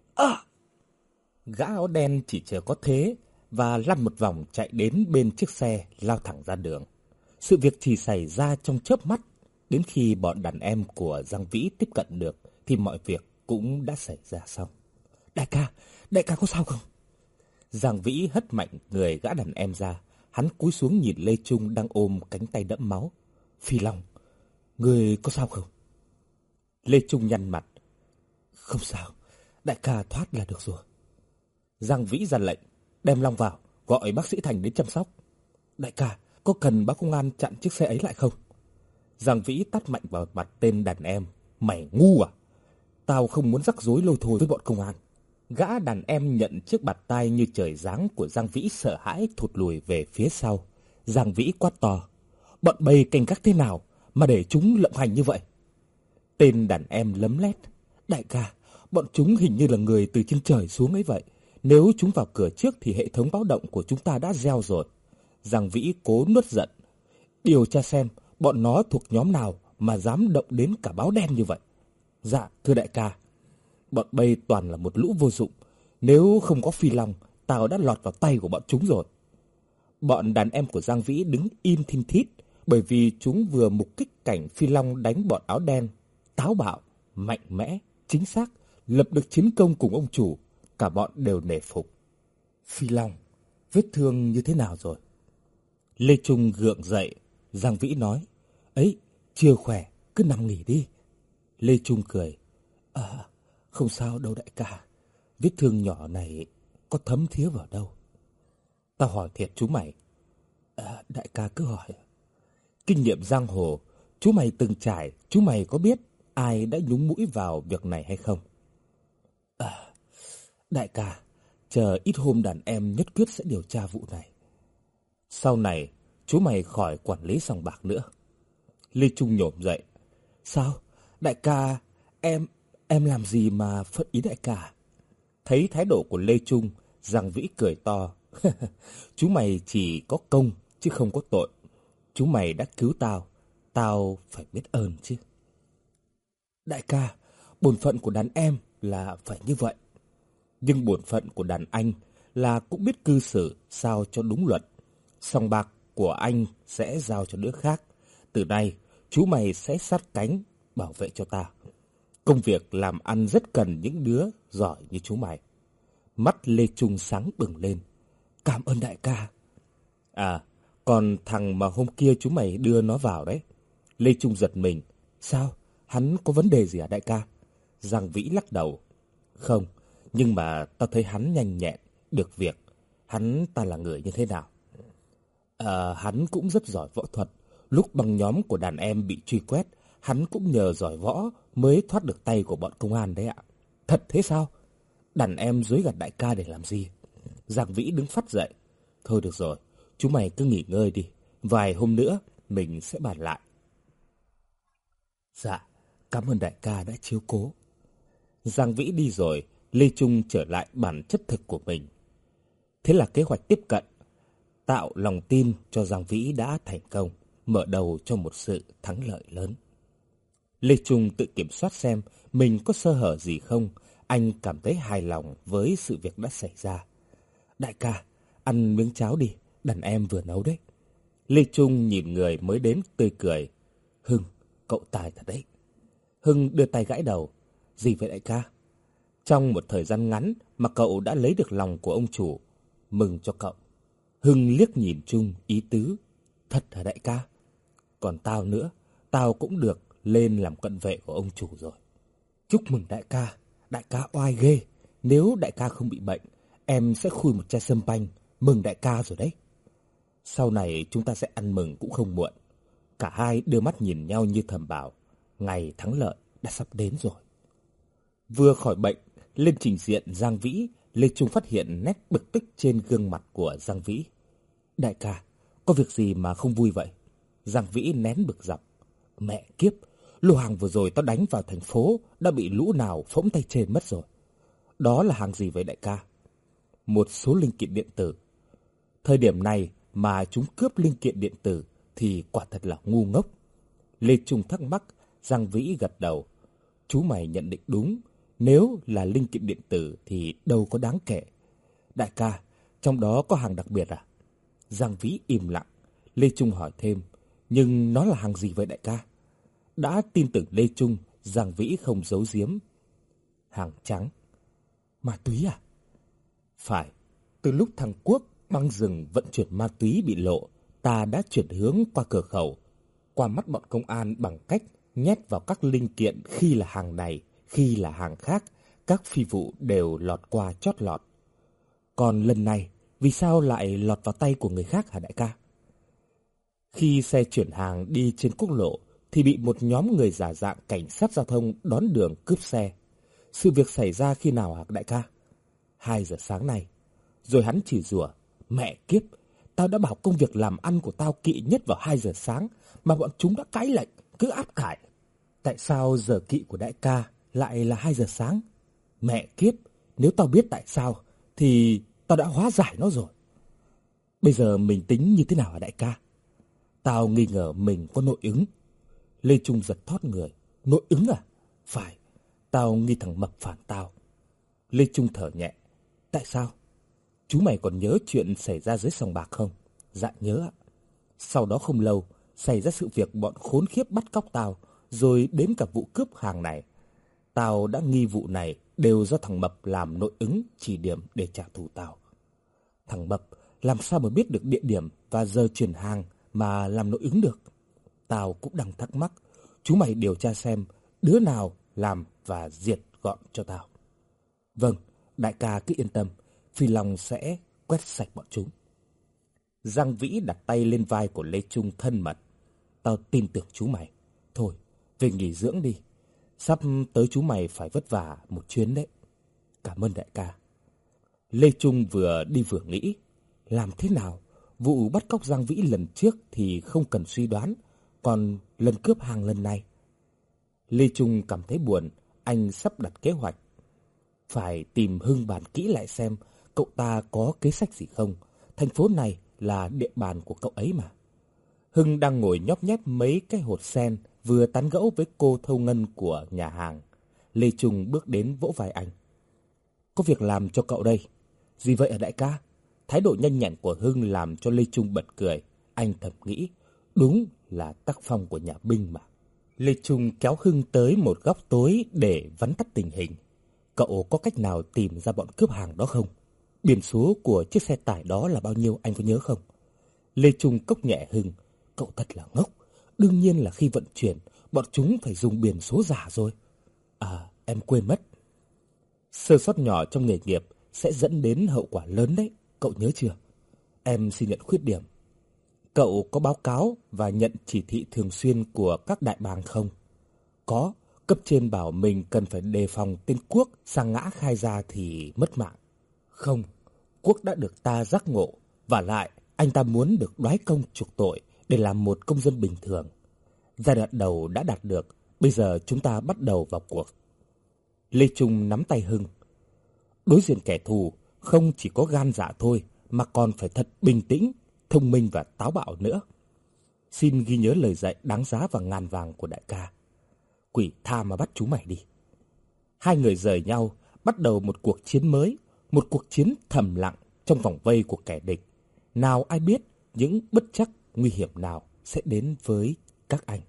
Gã áo đen chỉ chờ có thế và lăn một vòng chạy đến bên chiếc xe lao thẳng ra đường. Sự việc chỉ xảy ra trong chớp mắt. Đến khi bọn đàn em của Giang Vĩ tiếp cận được thì mọi việc cũng đã xảy ra xong. Đại ca có sao không? Giang Vĩ hất mạnh người gã đàn em ra. Hắn cúi xuống nhìn Lê Trung đang ôm cánh tay đẫm máu. Phi Long, ngươi có sao không? Lê Trung nhăn mặt. Không sao, đại ca thoát là được rồi. Giang Vĩ ra lệnh, đem Long vào, gọi bác sĩ Thành đến chăm sóc. Đại ca, có cần báo công an chặn chiếc xe ấy lại không? Giang Vĩ tát mạnh vào mặt tên đàn em. Mày ngu à? Tao không muốn rắc rối lôi thôi với bọn công an. Gã đàn em nhận chiếc bạt tai như trời giáng của Giang Vĩ, sợ hãi thụt lùi về phía sau. Giang Vĩ quát to. Bọn bầy canh gác thế nào mà để chúng lộng hành như vậy? Tên đàn em lấm lét. Đại ca, bọn chúng hình như là người từ trên trời xuống ấy vậy. Nếu chúng vào cửa trước thì hệ thống báo động của chúng ta đã reo rồi. Giang Vĩ cố nuốt giận. Điều tra xem bọn nó thuộc nhóm nào mà dám động đến cả báo đen như vậy. Dạ, thưa đại ca. Bọn bây toàn là một lũ vô dụng. Nếu không có Phi Long, tao đã lọt vào tay của bọn chúng rồi. Bọn đàn em của Giang Vĩ đứng im thinh thít, bởi vì chúng vừa mục kích cảnh Phi Long đánh bọn áo đen. Táo bạo, mạnh mẽ, chính xác, lập được chiến công cùng ông chủ. Cả bọn đều nể phục. Phi Long, vết thương như thế nào rồi? Lê Trung gượng dậy. Giang Vĩ nói. Ấy, chưa khỏe, cứ nằm nghỉ đi. Lê Trung cười. Không sao đâu đại ca. Vết thương nhỏ này có thấm thía vào đâu. Tao hỏi thiệt chú mày. Đại ca cứ hỏi. Kinh nghiệm giang hồ, chú mày từng trải, chú mày có biết ai đã nhúng mũi vào việc này hay không? Đại ca, chờ ít hôm đàn em nhất quyết sẽ điều tra vụ này. Sau này, chú mày khỏi quản lý sòng bạc nữa. Lê Trung nhổm dậy. Sao? Đại ca, em làm gì mà phật ý đại ca? Thấy thái độ của Lê Trung, Giang Vĩ cười to. Chú mày chỉ có công chứ không có tội. Chú mày đã cứu tao, tao phải biết ơn chứ. Đại ca, bổn phận của đàn em là phải như vậy. Nhưng bổn phận của đàn anh là cũng biết cư xử sao cho đúng luật. Sòng bạc của anh sẽ giao cho đứa khác. Từ nay, chú mày sẽ sát cánh bảo vệ cho ta. Công việc làm ăn rất cần những đứa giỏi như chú mày. Mắt Lê Trung sáng bừng lên. Cảm ơn đại ca. Còn thằng mà hôm kia chú mày đưa nó vào đấy. Lê Trung giật mình. Sao? Hắn có vấn đề gì hả đại ca? Giang Vĩ lắc đầu. Không, nhưng mà tao thấy hắn nhanh nhẹn, được việc. Hắn ta là người như thế nào? Hắn cũng rất giỏi võ thuật. Lúc băng nhóm của đàn em bị truy quét, hắn cũng nhờ giỏi võ mới thoát được tay của bọn công an đấy ạ. Thật thế sao? Đàn em dối gạt đại ca để làm gì? Giang Vĩ đứng phắt dậy. Thôi được rồi, chú mày cứ nghỉ ngơi đi. Vài hôm nữa mình sẽ bàn lại. Dạ, cảm ơn đại ca đã chiếu cố. Giang Vĩ đi rồi, Lê Trung trở lại bản chất thực của mình. Thế là kế hoạch tiếp cận, tạo lòng tin cho Giang Vĩ đã thành công, mở đầu cho một sự thắng lợi lớn. Lê Trung tự kiểm soát xem mình có sơ hở gì không. Anh cảm thấy hài lòng với sự việc đã xảy ra. Đại ca, ăn miếng cháo đi, đàn em vừa nấu đấy. Lê Trung nhìn người mới đến tươi cười. Hưng, cậu tài thật đấy. Hưng đưa tay gãi đầu. Gì vậy đại ca? Trong một thời gian ngắn mà cậu đã lấy được lòng của ông chủ. Mừng cho cậu. Hưng liếc nhìn Trung ý tứ. Thật hả đại ca? Còn tao nữa, tao cũng được lên làm cận vệ của ông chủ rồi. Chúc mừng đại ca oai ghê. Nếu đại ca không bị bệnh, em sẽ khui một chai sâm panh. Mừng đại ca rồi đấy. Sau này chúng ta sẽ ăn mừng cũng không muộn. Cả hai đưa mắt nhìn nhau như thầm bảo, ngày thắng lợi đã sắp đến rồi. Vừa khỏi bệnh, lên trình diện Giang Vĩ, Lê Trung phát hiện nét bực tức trên gương mặt của Giang Vĩ. Đại ca, có việc gì mà không vui vậy? Giang Vĩ nén bực dọc. Mẹ kiếp, lô hàng vừa rồi tao đánh vào thành phố đã bị lũ nào phỗng tay trên mất rồi. Đó là hàng gì vậy đại ca? Một số linh kiện điện tử. Thời điểm này mà chúng cướp linh kiện điện tử thì quả thật là ngu ngốc. Lê Trung thắc mắc, Giang Vĩ gật đầu. Chú mày nhận định đúng, nếu là linh kiện điện tử thì đâu có đáng kể. Đại ca, trong đó có hàng đặc biệt à? Giang Vĩ im lặng. Lê Trung hỏi thêm, Nhưng nó là hàng gì vậy đại ca? Đã tin tưởng Lê Trung, Giang Vĩ không giấu giếm. Hàng trắng. Ma túy à? Phải, từ lúc thằng Quốc băng rừng vận chuyển ma túy bị lộ, ta đã chuyển hướng qua cửa khẩu, qua mắt bọn công an bằng cách nhét vào các linh kiện khi là hàng này, khi là hàng khác, các phi vụ đều lọt qua chót lọt. Còn lần này, vì sao lại lọt vào tay của người khác hả đại ca? Khi xe chuyển hàng đi trên quốc lộ thì bị một nhóm người giả dạng cảnh sát giao thông đón đường cướp xe. Sự việc xảy ra khi nào hả đại ca? 2 giờ sáng nay. Rồi hắn chỉ rủa, mẹ kiếp, tao đã bảo công việc làm ăn của tao kỵ nhất vào 2 giờ sáng mà bọn chúng đã cãi lệnh, cứ áp cải. Tại sao giờ kỵ của đại ca lại là 2 giờ sáng? Mẹ kiếp, nếu tao biết tại sao thì tao đã hóa giải nó rồi. Bây giờ mình tính như thế nào hả đại ca? Tao nghi ngờ mình có nội ứng. Lê Trung giật thót người. Nội ứng à? Phải, tao nghi thằng Mập phản tao. Lê Trung thở nhẹ. Tại sao? Chú mày còn nhớ chuyện xảy ra dưới sòng bạc không? Dạ nhớ ạ. Sau đó không lâu, xảy ra sự việc bọn khốn khiếp bắt cóc tao, rồi đến cả vụ cướp hàng này. Tao đã nghi vụ này đều do thằng Mập làm nội ứng chỉ điểm để trả thù tao. Thằng Mập làm sao mà biết được địa điểm và giờ chuyển hàng mà làm nội ứng được? Tao cũng đang thắc mắc. Chú mày điều tra xem đứa nào làm và diệt gọn cho tao. Vâng, đại ca cứ yên tâm, Phi Long sẽ quét sạch bọn chúng. Giang Vĩ đặt tay lên vai của Lê Trung thân mật. Tao tin tưởng chú mày. Thôi, về nghỉ dưỡng đi. Sắp tới chú mày phải vất vả một chuyến đấy. Cảm ơn đại ca. Lê Trung vừa đi vừa nghĩ. Làm thế nào? Vụ bắt cóc Giang Vĩ lần trước thì không cần suy đoán. Còn lần cướp hàng lần này? Lê Trung cảm thấy buồn. Anh sắp đặt kế hoạch. Phải tìm Hưng bàn kỹ lại xem cậu ta có kế sách gì không. Thành phố này là địa bàn của cậu ấy mà. Hưng đang ngồi nhóp nhép mấy cái hột sen, vừa tán gẫu với cô thâu ngân của nhà hàng. Lê Trung bước đến vỗ vai anh. Có việc làm cho cậu đây. Gì vậy hả đại ca? Thái độ nhanh nhẹn của Hưng làm cho Lê Trung bật cười. Anh thầm nghĩ, đúng là tác phong của nhà binh mà. Lê Trung kéo Hưng tới một góc tối để vắn tắt tình hình. Cậu có cách nào tìm ra bọn cướp hàng đó không? Biển số của chiếc xe tải đó là bao nhiêu anh có nhớ không? Lê Trung cốc nhẹ Hưng. Cậu thật là ngốc. Đương nhiên là khi vận chuyển, bọn chúng phải dùng biển số giả rồi. À, em quên mất. Sơ sót nhỏ trong nghề nghiệp sẽ dẫn đến hậu quả lớn đấy. Cậu nhớ chưa? Em xin nhận khuyết điểm. Cậu có báo cáo và nhận chỉ thị thường xuyên của các đại bàng không? Có. Cấp trên bảo mình cần phải đề phòng tên Quốc sang ngã khai ra thì mất mạng. Không, Quốc đã được ta giác ngộ. Và lại, anh ta muốn được đoái công chuộc tội để làm một công dân bình thường. Giai đoạn đầu đã đạt được, bây giờ chúng ta bắt đầu vào cuộc. Lê Trung nắm tay Hưng. Đối diện kẻ thù, không chỉ có gan dạ thôi, mà còn phải thật bình tĩnh, thông minh và táo bạo nữa. Xin ghi nhớ lời dạy đáng giá và ngàn vàng của đại ca. Quỷ tha mà bắt chú mày đi. Hai người rời nhau, bắt đầu một cuộc chiến mới, một cuộc chiến thầm lặng trong vòng vây của kẻ địch. Nào ai biết những bất trắc nguy hiểm nào sẽ đến với các anh.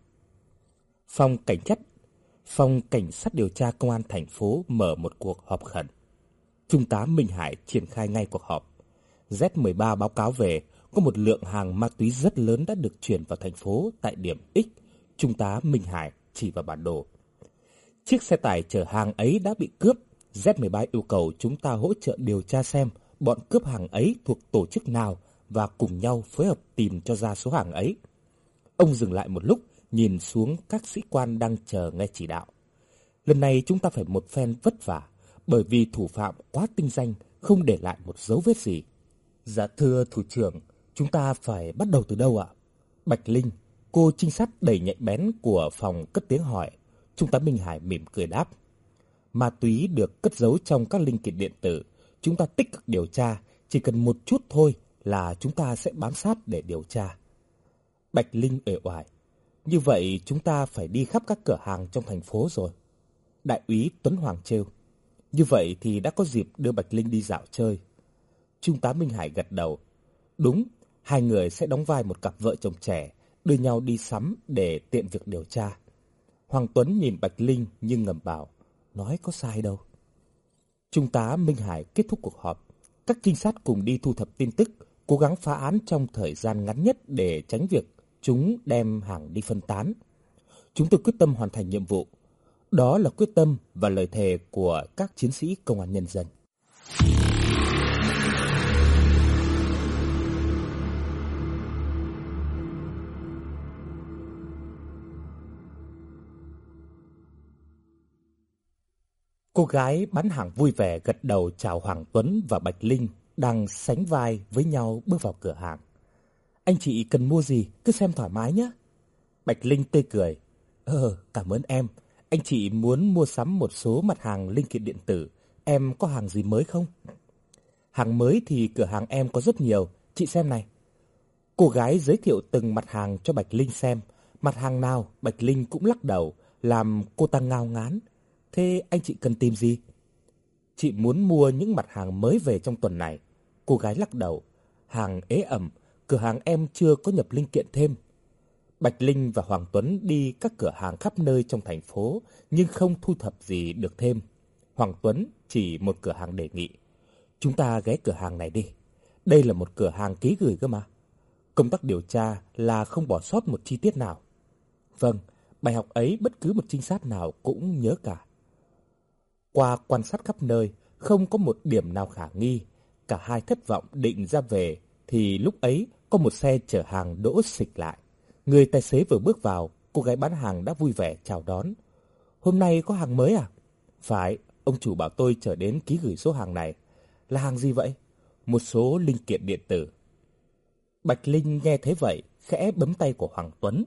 Phòng cảnh sát điều tra công an thành phố mở một cuộc họp khẩn. Trung tá Minh Hải triển khai ngay cuộc họp. Z13 báo cáo về có một lượng hàng ma túy rất lớn đã được chuyển vào thành phố tại điểm X. Trung tá Minh Hải chỉ vào bản đồ. Chiếc xe tải chở hàng ấy đã bị cướp. Z13 yêu cầu chúng ta hỗ trợ điều tra xem bọn cướp hàng ấy thuộc tổ chức nào và cùng nhau phối hợp tìm cho ra số hàng ấy. Ông dừng lại một lúc, nhìn xuống các sĩ quan đang chờ nghe chỉ đạo. Lần này chúng ta phải một phen vất vả, bởi vì thủ phạm quá tinh danh, không để lại một dấu vết gì. Dạ thưa thủ trưởng, chúng ta phải bắt đầu từ đâu ạ? Bạch Linh, cô trinh sát đầy nhạy bén của phòng cất tiếng hỏi. Trung tá Minh Hải mỉm cười đáp. Ma túy được cất giấu trong các linh kiện điện tử. Chúng ta tích cực điều tra, chỉ cần một chút thôi là chúng ta sẽ bám sát để điều tra. Bạch Linh uể oải. Như vậy chúng ta phải đi khắp các cửa hàng trong thành phố rồi. Đại úy Tuấn Hoàng trêu. Như vậy thì đã có dịp đưa Bạch Linh đi dạo chơi. Trung tá Minh Hải gật đầu. Đúng, hai người sẽ đóng vai một cặp vợ chồng trẻ, đưa nhau đi sắm để tiện việc điều tra. Hoàng Tuấn nhìn Bạch Linh nhưng ngầm bảo, nói có sai đâu. Trung tá Minh Hải kết thúc cuộc họp. Các trinh sát cùng đi thu thập tin tức, cố gắng phá án trong thời gian ngắn nhất để tránh việc chúng đem hàng đi phân tán. Chúng tôi quyết tâm hoàn thành nhiệm vụ. Đó là quyết tâm và lời thề của các chiến sĩ công an nhân dân. Cô gái bán hàng vui vẻ gật đầu chào Hoàng Tuấn và Bạch Linh đang sánh vai với nhau bước vào cửa hàng. Anh chị cần mua gì cứ xem thoải mái nhé. Bạch Linh tươi cười. Cảm ơn em. Anh chị muốn mua sắm một số mặt hàng linh kiện điện tử. Em có hàng gì mới không? Hàng mới thì cửa hàng em có rất nhiều. Chị xem này. Cô gái giới thiệu từng mặt hàng cho Bạch Linh xem. Mặt hàng nào Bạch Linh cũng lắc đầu, làm cô ta ngao ngán. Thế anh chị cần tìm gì? Chị muốn mua những mặt hàng mới về trong tuần này. Cô gái lắc đầu. Hàng ế ẩm, cửa hàng em chưa có nhập linh kiện thêm. Bạch Linh và Hoàng Tuấn đi các cửa hàng khắp nơi trong thành phố nhưng không thu thập gì được thêm. Hoàng Tuấn chỉ một cửa hàng đề nghị. Chúng ta ghé cửa hàng này đi. Đây là một cửa hàng ký gửi cơ mà. Công tác điều tra là không bỏ sót một chi tiết nào. Vâng, bài học ấy bất cứ một trinh sát nào cũng nhớ cả. Qua quan sát khắp nơi, không có một điểm nào khả nghi. Cả hai thất vọng định ra về, thì lúc ấy có một xe chở hàng đỗ xịch lại. Người tài xế vừa bước vào, cô gái bán hàng đã vui vẻ chào đón. Hôm nay có hàng mới à? Phải, ông chủ bảo tôi chở đến ký gửi số hàng này. Là hàng gì vậy? Một số linh kiện điện tử. Bạch Linh nghe thế vậy, khẽ bấm tay của Hoàng Tuấn.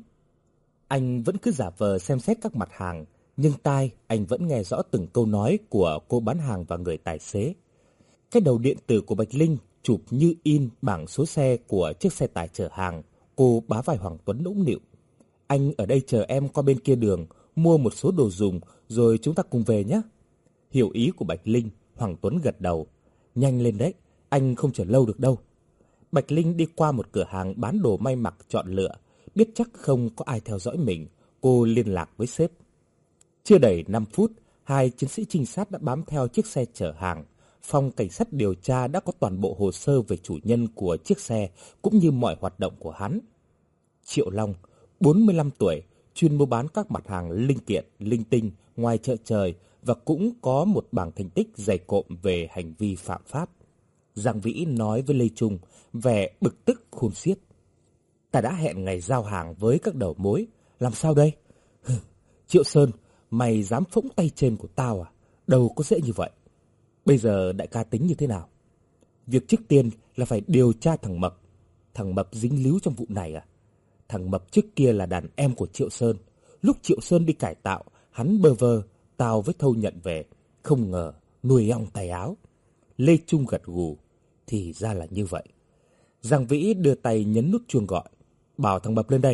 Anh vẫn cứ giả vờ xem xét các mặt hàng, nhưng tai anh vẫn nghe rõ từng câu nói của cô bán hàng và người tài xế. Cái đầu điện tử của Bạch Linh chụp như in bảng số xe của chiếc xe tải chở hàng. Cô bá vai Hoàng Tuấn nũng nịu. Anh ở đây chờ em qua bên kia đường, mua một số đồ dùng rồi chúng ta cùng về nhé. Hiểu ý của Bạch Linh, Hoàng Tuấn gật đầu. Nhanh lên đấy, anh không chờ lâu được đâu. Bạch Linh đi qua một cửa hàng bán đồ may mặc chọn lựa. Biết chắc không có ai theo dõi mình, cô liên lạc với sếp. Chưa đầy 5 phút, hai chiến sĩ trinh sát đã bám theo chiếc xe chở hàng. Phòng cảnh sát điều tra đã có toàn bộ hồ sơ về chủ nhân của chiếc xe cũng như mọi hoạt động của hắn. Triệu Long, 45 tuổi, chuyên mua bán các mặt hàng linh kiện, linh tinh ngoài chợ trời và cũng có một bảng thành tích dày cộm về hành vi phạm pháp. Giang Vĩ nói với Lê Trung, vẻ bực tức khôn xiết. Ta đã hẹn ngày giao hàng với các đầu mối, làm sao đây? Triệu Sơn, mày dám phỗng tay trên của tao à? Đâu có dễ như vậy. Bây giờ đại ca tính như thế nào? Việc trước tiên là phải điều tra thằng Mập. Thằng Mập dính líu trong vụ này à? Thằng Mập trước kia là đàn em của Triệu Sơn. Lúc Triệu Sơn đi cải tạo, hắn bơ vơ, tao với Thâu nhận về. Không ngờ, nuôi ong tay áo. Lê Trung gật gù. Thì ra là như vậy. Giang Vĩ đưa tay nhấn nút chuông gọi. Bảo thằng Mập lên đây.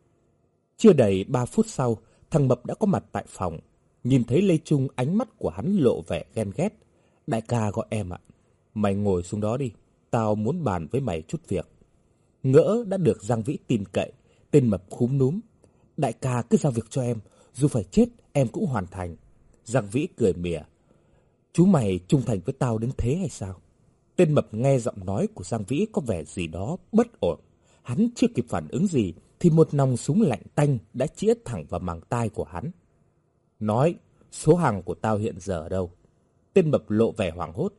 Chưa đầy 3 phút sau, thằng Mập đã có mặt tại phòng. Nhìn thấy Lê Trung, ánh mắt của hắn lộ vẻ ghen ghét. Đại ca gọi em ạ. Mày ngồi xuống đó đi. Tao muốn bàn với mày chút việc. Ngỡ đã được Giang Vĩ tin cậy. Tên Mập khúm núm. Đại ca cứ giao việc cho em. Dù phải chết em cũng hoàn thành. Giang Vĩ cười mỉa. Chú mày trung thành với tao đến thế hay sao? Tên Mập nghe giọng nói của Giang Vĩ có vẻ gì đó bất ổn. Hắn chưa kịp phản ứng gì thì một nòng súng lạnh tanh đã chĩa thẳng vào màng tai của hắn. Nói, số hàng của tao hiện giờ ở đâu? Tên Mập lộ vẻ hoảng hốt.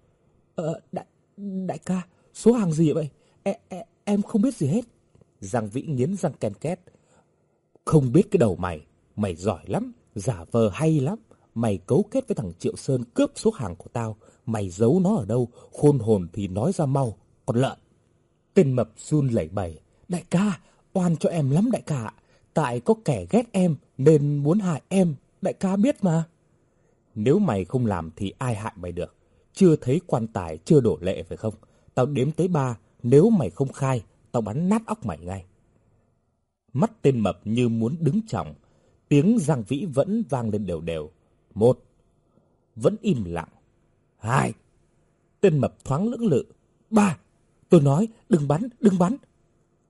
Đại ca, số hàng gì vậy? Em không biết gì hết. Giang Vĩ nghiến răng ken két. Không biết cái đầu mày, mày giỏi lắm, giả vờ hay lắm. Mày cấu kết với thằng Triệu Sơn cướp số hàng của tao. Mày giấu nó ở đâu, khôn hồn thì nói ra mau, con lợn. Tên Mập run lẩy bẩy. Đại ca, oan cho em lắm đại ca. Tại có kẻ ghét em nên muốn hại em, đại ca biết mà. Nếu mày không làm thì ai hại mày được? Chưa thấy quan tài chưa đổ lệ phải không? Tao đếm tới 3, nếu mày không khai, tao bắn nát óc mày ngay. Mắt tên Mập như muốn đứng chỏng. Tiếng Giang Vĩ vẫn vang lên đều đều. 1. Vẫn im lặng. 2. Tên Mập thoáng lưỡng lự. 3. Tôi nói đừng bắn, đừng bắn.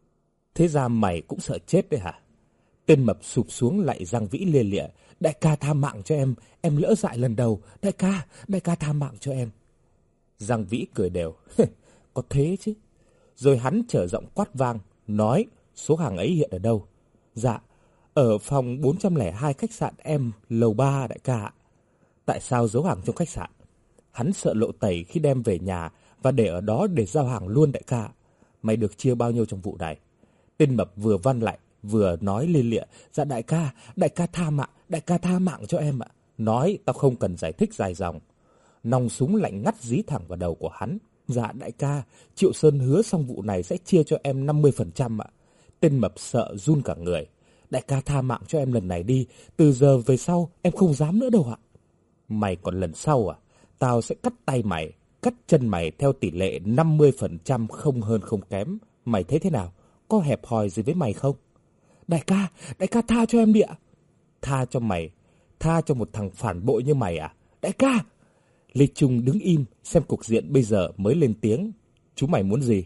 Thế ra mày cũng sợ chết đấy hả? Tên mập sụp xuống lạy Giang Vĩ lia lịa. Đại ca tha mạng cho em lỡ dại lần đầu. Đại ca tha mạng cho em. Giang Vĩ cười đều. Có thế chứ. Rồi hắn trở giọng quát vang, nói số hàng ấy hiện ở đâu? Dạ, ở phòng 402 khách sạn em, lầu 3 đại ca ạ. Tại sao giấu hàng trong khách sạn? Hắn sợ lộ tẩy khi đem về nhà và để ở đó để giao hàng luôn đại ca. Mày được chia bao nhiêu trong vụ này? Tên mập vừa văn lại vừa nói lia lịa. Dạ đại ca tha mạng cho em ạ. Nói tao không cần giải thích dài dòng. Nòng súng lạnh ngắt dí thẳng vào đầu của hắn. Dạ đại ca, Triệu Sơn hứa xong vụ này sẽ chia cho em 50% ạ. Tên mập sợ run cả người. Đại ca tha mạng cho em lần này đi, từ giờ về sau em không dám nữa đâu ạ. Mày còn lần sau à? Tao sẽ cắt tay mày, cắt chân mày theo tỷ lệ 50% không hơn không kém. Mày thấy thế nào? Có hẹp hòi gì với mày không? Đại ca tha cho em đi ạ. Tha cho mày? Tha cho một thằng phản bội như mày à? Đại ca! Lê Trung đứng im xem cục diện bây giờ mới lên tiếng. Chú mày muốn gì?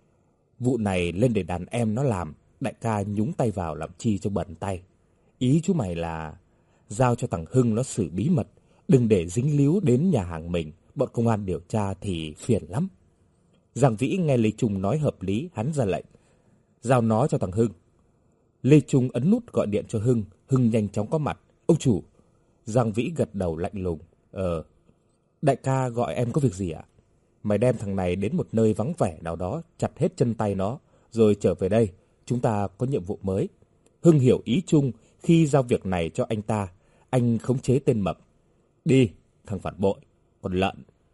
Vụ này lên để đàn em nó làm. Đại ca nhúng tay vào làm chi cho bẩn tay. Ý chú mày là giao cho thằng Hưng nó xử bí mật, đừng để dính líu đến nhà hàng mình. Bọn công an điều tra thì phiền lắm. Giang Vĩ nghe Lê Trung nói hợp lý, hắn ra lệnh giao nó cho thằng Hưng. Lê Trung ấn nút gọi điện cho Hưng. Hưng nhanh chóng có mặt. Ông chủ. Giang Vĩ gật đầu lạnh lùng. Đại ca gọi em có việc gì ạ? Mày đem thằng này đến một nơi vắng vẻ nào đó, chặt hết chân tay nó, rồi trở về đây. Chúng ta có nhiệm vụ mới. Hưng hiểu ý Trung khi giao việc này cho anh ta. Anh khống chế tên mập. Đi, thằng phản bội, còn lợn.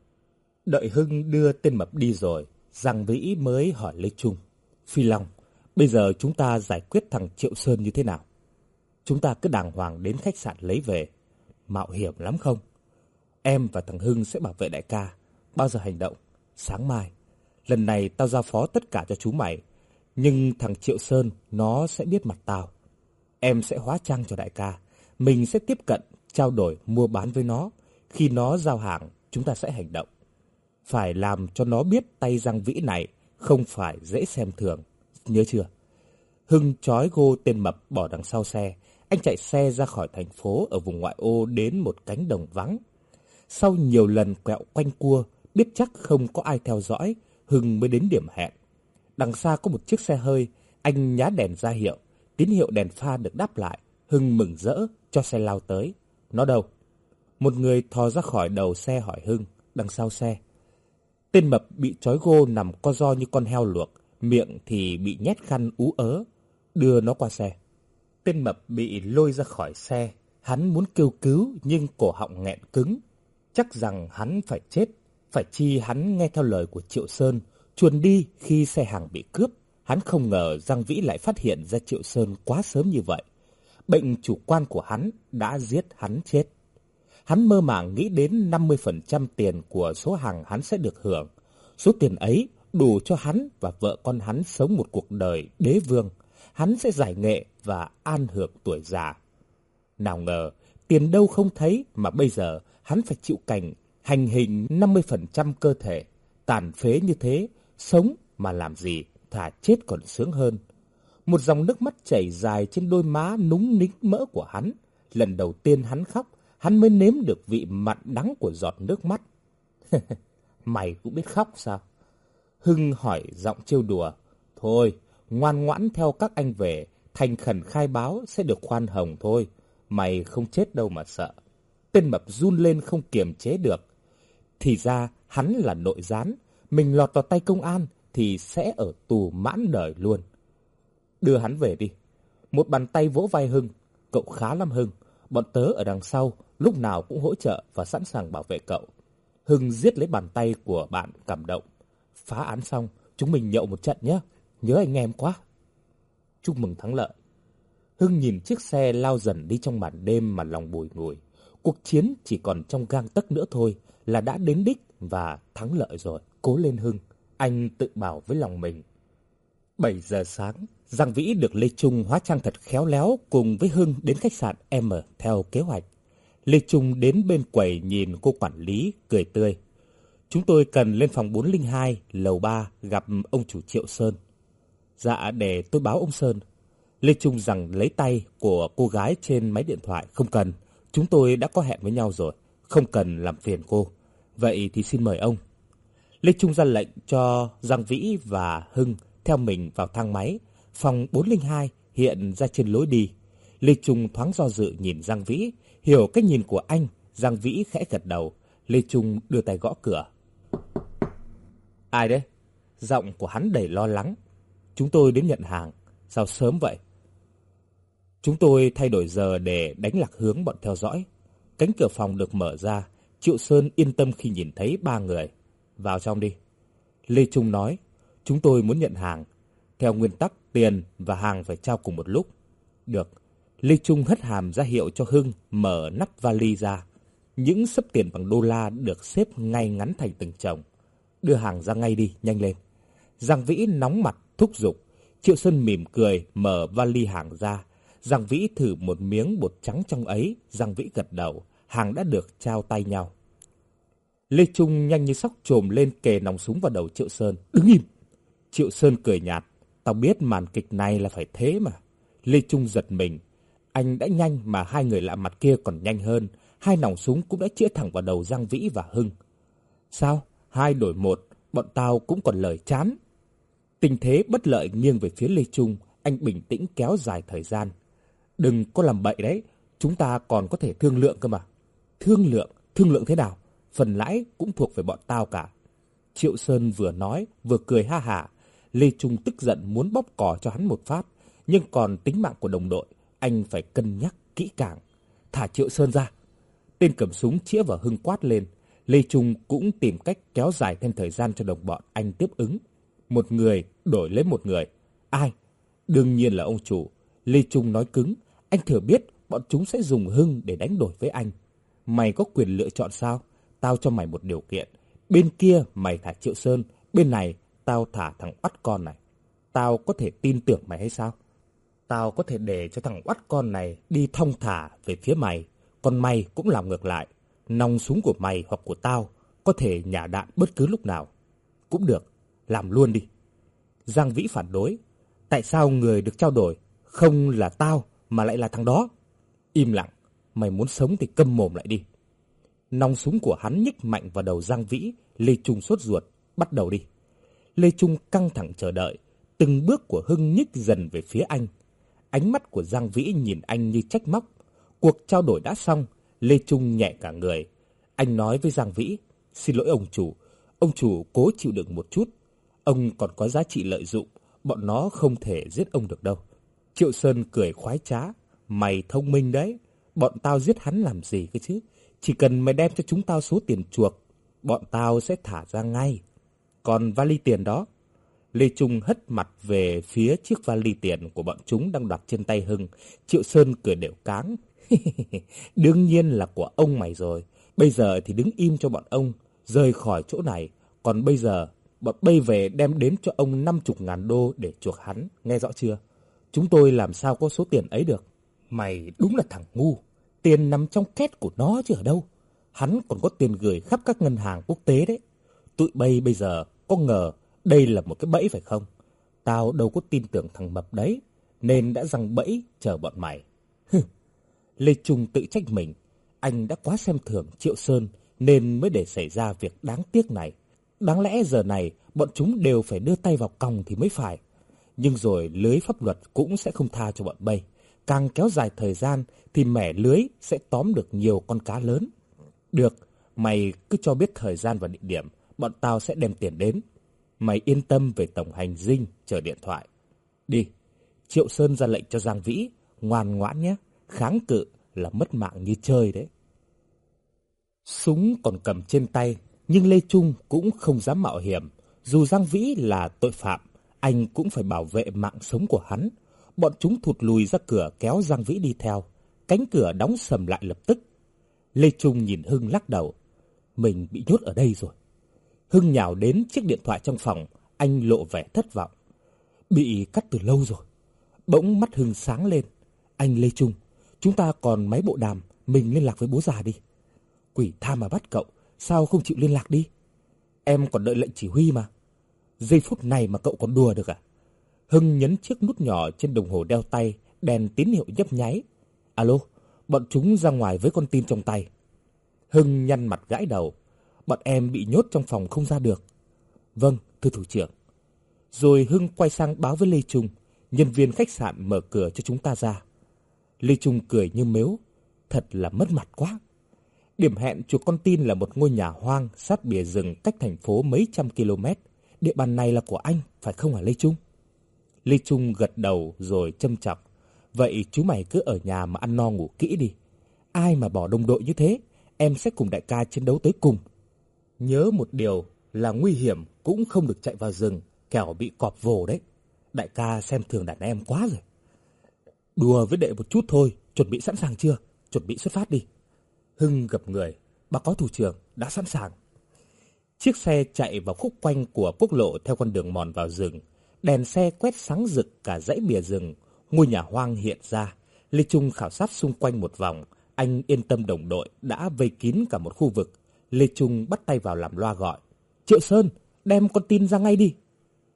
Đợi Hưng đưa tên mập đi rồi, Giang Vĩ mới hỏi Lê Trung. Phi Long, bây giờ chúng ta giải quyết thằng Triệu Sơn như thế nào? Chúng ta cứ đàng hoàng đến khách sạn lấy về. Mạo hiểm lắm không? Em và thằng Hưng sẽ bảo vệ đại ca. Bao giờ hành động? Sáng mai. Lần này tao giao phó tất cả cho chú mày. Nhưng thằng Triệu Sơn nó sẽ biết mặt tao. Em sẽ hóa trang cho đại ca. Mình sẽ tiếp cận, trao đổi, mua bán với nó. Khi nó giao hàng, chúng ta sẽ hành động. Phải làm cho nó biết tay Giang Vĩ này không phải dễ xem thường. Nhớ chưa? Hưng trói gô tên mập bỏ đằng sau xe. Anh chạy xe ra khỏi thành phố ở vùng ngoại ô đến một cánh đồng vắng. Sau nhiều lần quẹo quanh cua, biết chắc không có ai theo dõi, Hưng mới đến điểm hẹn. Đằng xa có một chiếc xe hơi, anh nhá đèn ra hiệu, tín hiệu đèn pha được đáp lại. Hưng mừng rỡ cho xe lao tới. Nó đâu? Một người thò ra khỏi đầu xe hỏi Hưng. Đằng sau xe. Tên mập bị trói gô nằm co ro như con heo luộc, miệng thì bị nhét khăn ú ớ. Đưa nó qua xe. Tên mập bị lôi ra khỏi xe. Hắn muốn kêu cứu nhưng cổ họng nghẹn cứng. Chắc rằng hắn phải chết. Phải chi hắn nghe theo lời của Triệu Sơn, chuồn đi khi xe hàng bị cướp. Hắn không ngờ Giang Vĩ lại phát hiện ra Triệu Sơn quá sớm như vậy. Bệnh chủ quan của hắn đã giết hắn chết. Hắn mơ màng nghĩ đến 50% tiền của số hàng hắn sẽ được hưởng. Số tiền ấy đủ cho hắn và vợ con hắn sống một cuộc đời đế vương. Hắn sẽ giải nghệ và an hưởng tuổi già. Nào ngờ, tiền đâu không thấy mà bây giờ hắn phải chịu cảnh hành hình 50% cơ thể. Tàn phế như thế, sống mà làm gì, thà chết còn sướng hơn. Một dòng nước mắt chảy dài trên đôi má núng nính mỡ của hắn. Lần đầu tiên hắn khóc, hắn mới nếm được vị mặn đắng của giọt nước mắt. Mày cũng biết khóc sao? Hưng hỏi giọng trêu đùa. Thôi, ngoan ngoãn theo các anh về, thành khẩn khai báo sẽ được khoan hồng thôi. Mày không chết đâu mà sợ. Tên mập run lên không kiềm chế được. Thì ra hắn là nội gián. Mình lọt vào tay công an thì sẽ ở tù mãn đời luôn. Đưa hắn về đi. Một bàn tay vỗ vai Hưng. Cậu khá lắm Hưng. Bọn tớ ở đằng sau lúc nào cũng hỗ trợ và sẵn sàng bảo vệ cậu. Hưng giết lấy bàn tay của bạn cảm động. Phá án xong, chúng mình nhậu một trận nhé. Nhớ anh em quá. Chúc mừng thắng lợi. Hưng nhìn chiếc xe lao dần đi trong màn đêm mà lòng bùi ngùi. Cuộc chiến chỉ còn trong gang tấc nữa thôi là đã đến đích và thắng lợi rồi. Cố lên Hưng, anh tự bảo với lòng mình. 7 giờ sáng, Giang Vĩ được Lê Trung hóa trang thật khéo léo cùng với Hưng đến khách sạn M theo kế hoạch. Lê Trung đến bên quầy nhìn cô quản lý, cười tươi. Chúng tôi cần lên phòng 402, lầu 3 gặp ông chủ Triệu Sơn. Dạ, để tôi báo ông Sơn. Lê Trung giằng lấy tay của cô gái trên máy điện thoại. Không cần, chúng tôi đã có hẹn với nhau rồi, không cần làm phiền cô. Vậy thì xin mời ông. Lê Trung ra lệnh cho Giang Vĩ và Hưng theo mình vào thang máy. Phòng 402 hiện ra trên lối đi. Lê Trung thoáng do dự nhìn Giang Vĩ. Hiểu cái nhìn của anh, Giang Vĩ khẽ gật đầu. Lê Trung đưa tay gõ cửa. Ai đấy? Giọng của hắn đầy lo lắng. Chúng tôi đến nhận hàng. Sao sớm vậy? Chúng tôi thay đổi giờ để đánh lạc hướng bọn theo dõi. Cánh cửa phòng được mở ra. Triệu Sơn yên tâm khi nhìn thấy 3 người. Vào trong đi. Lê Trung nói, chúng tôi muốn nhận hàng. Theo nguyên tắc, tiền và hàng phải trao cùng một lúc. Được. Lê Trung hất hàm ra hiệu cho Hưng mở nắp vali ra. Những xấp tiền bằng đô la được xếp ngay ngắn thành từng chồng. Đưa hàng ra ngay đi, nhanh lên. Giang Vĩ nóng mặt thúc giục. Triệu Sơn mỉm cười mở vali hàng ra. Giang Vĩ thử một miếng bột trắng trong ấy. Giang Vĩ gật đầu. Hàng đã được trao tay nhau. Lê Trung nhanh như sóc chồm lên kề nòng súng vào đầu Triệu Sơn. Đứng im! Triệu Sơn cười nhạt. Tao biết màn kịch này là phải thế mà. Lê Trung giật mình. Anh đã nhanh mà 2 người lạ mặt kia còn nhanh hơn. 2 nòng súng cũng đã chĩa thẳng vào đầu Giang Vĩ và Hưng. Sao? 2 đổi 1, bọn tao cũng còn lời chán. Tình thế bất lợi nghiêng về phía Lê Trung. Anh bình tĩnh kéo dài thời gian. Đừng có làm bậy đấy. Chúng ta còn có thể thương lượng cơ mà. Thương lượng? Thương lượng thế nào? Phần lãi cũng thuộc về bọn tao cả. Triệu Sơn vừa nói vừa cười ha hả. Lê Trung tức giận muốn bóp cò cho hắn một phát. Nhưng còn tính mạng của đồng đội, anh phải cân nhắc kỹ càng. Thả Triệu Sơn ra. Tên cầm súng chĩa vào Hưng quát lên. Lê Trung cũng tìm cách kéo dài thêm thời gian cho đồng bọn anh tiếp ứng. Một người đổi lấy một người. Ai? Đương nhiên là ông chủ. Lê Trung nói cứng. Anh thừa biết bọn chúng sẽ dùng Hưng để đánh đổi với anh. Mày có quyền lựa chọn sao? Tao cho mày một điều kiện. Bên kia mày thả Triệu Sơn. Bên này tao thả thằng oắt con này. Tao có thể tin tưởng mày hay sao? Tao có thể để cho thằng oắt con này đi thong thả về phía mày. Còn mày cũng làm ngược lại. Nòng súng của mày hoặc của tao có thể nhả đạn bất cứ lúc nào. Cũng được, làm luôn đi. Giang Vĩ phản đối. Tại sao người được trao đổi không là tao mà lại là thằng đó? Im lặng, mày muốn sống thì câm mồm lại đi. Nòng súng của hắn nhích mạnh vào đầu Giang Vĩ. Lê Trung sốt ruột. Bắt đầu đi. Lê Trung căng thẳng chờ đợi. Từng bước của Hưng nhích dần về phía anh. Ánh mắt của Giang Vĩ nhìn anh như trách móc. Cuộc trao đổi đã xong. Lê Trung nhẹ cả người. Anh nói với Giang Vĩ. Xin lỗi ông chủ. Ông chủ cố chịu đựng một chút. Ông còn có giá trị lợi dụng. Bọn nó không thể giết ông được đâu. Triệu Sơn cười khoái trá. Mày thông minh đấy. Bọn tao giết hắn làm gì cơ chứ? Chỉ cần mày đem cho chúng tao số tiền chuộc, bọn tao sẽ thả ra ngay. Còn vali tiền đó? Lê Trung hất mặt về phía chiếc vali tiền của bọn chúng đang đặt trên tay Hưng. Triệu Sơn cười đều cáng. Đương nhiên là của ông mày rồi. Bây giờ thì đứng im cho bọn ông rời khỏi chỗ này. Còn bây giờ, bọn bây về đem đến cho ông 50.000 đô để chuộc hắn. Nghe rõ chưa? Chúng tôi làm sao có số tiền ấy được? Mày đúng là thằng ngu. Tiền nằm trong két của nó chứ ở đâu. Hắn còn có tiền gửi khắp các ngân hàng quốc tế đấy. Tụi bây giờ có ngờ đây là một cái bẫy phải không? Tao đâu có tin tưởng thằng mập đấy, nên đã giăng bẫy chờ bọn mày. Lê Trung tự trách mình. Anh đã quá xem thường Triệu Sơn nên mới để xảy ra việc đáng tiếc này. Đáng lẽ giờ này bọn chúng đều phải đưa tay vào còng thì mới phải. Nhưng rồi lưới pháp luật cũng sẽ không tha cho bọn bây. Càng kéo dài thời gian thì mẻ lưới sẽ tóm được nhiều con cá lớn. Được, mày cứ cho biết thời gian và địa điểm, bọn tao sẽ đem tiền đến. Mày yên tâm về tổng hành dinh, chờ điện thoại. Đi. Triệu Sơn ra lệnh cho Giang Vĩ. Ngoan ngoãn nhé, kháng cự là mất mạng như chơi đấy. Súng còn cầm trên tay, nhưng Lê Trung cũng không dám mạo hiểm. Dù Giang Vĩ là tội phạm, anh cũng phải bảo vệ mạng sống của hắn. Bọn chúng thụt lùi ra cửa kéo Giang Vĩ đi theo. Cánh cửa đóng sầm lại lập tức. Lê Trung nhìn Hưng lắc đầu. Mình bị nhốt ở đây rồi. Hưng nhào đến chiếc điện thoại trong phòng. Anh lộ vẻ thất vọng. Bị cắt từ lâu rồi. Bỗng mắt Hưng sáng lên. Anh Lê Trung, chúng ta còn máy bộ đàm. Mình liên lạc với bố già đi. Quỷ tha mà bắt cậu. Sao không chịu liên lạc đi? Em còn đợi lệnh chỉ huy mà. Giây phút này mà cậu còn đùa được à? Hưng nhấn chiếc nút nhỏ trên đồng hồ đeo tay, đèn tín hiệu nhấp nháy. Alo, bọn chúng ra ngoài với con tin trong tay. Hưng nhăn mặt gãi đầu. Bọn em bị nhốt trong phòng không ra được. Vâng, thưa thủ trưởng. Rồi Hưng quay sang báo với Lê Trung, nhân viên khách sạn mở cửa cho chúng ta ra. Lê Trung cười như mếu. Thật là mất mặt quá. Điểm hẹn chuộc con tin là một ngôi nhà hoang sát bìa rừng cách thành phố mấy trăm km. Địa bàn này là của anh, phải không hả Lê Trung? Lê Trung gật đầu rồi châm chọc. Vậy chú mày cứ ở nhà mà ăn no ngủ kỹ đi. Ai mà bỏ đồng đội như thế, em sẽ cùng đại ca chiến đấu tới cùng. Nhớ một điều là nguy hiểm cũng không được chạy vào rừng, kẻo bị cọp vồ đấy. Đại ca xem thường đàn em quá rồi. Đùa với đệ một chút thôi, chuẩn bị sẵn sàng chưa? Chuẩn bị xuất phát đi. Hưng gập người. Báo cáo thủ trưởng, đã sẵn sàng. Chiếc xe chạy vào khúc quanh của quốc lộ theo con đường mòn vào rừng. Đèn xe quét sáng rực cả dãy bìa rừng. Ngôi nhà hoang hiện ra. Lê Trung khảo sát xung quanh một vòng. Anh yên tâm đồng đội đã vây kín cả một khu vực. Lê Trung bắt tay vào làm loa gọi. Triệu Sơn, đem con tin ra ngay đi.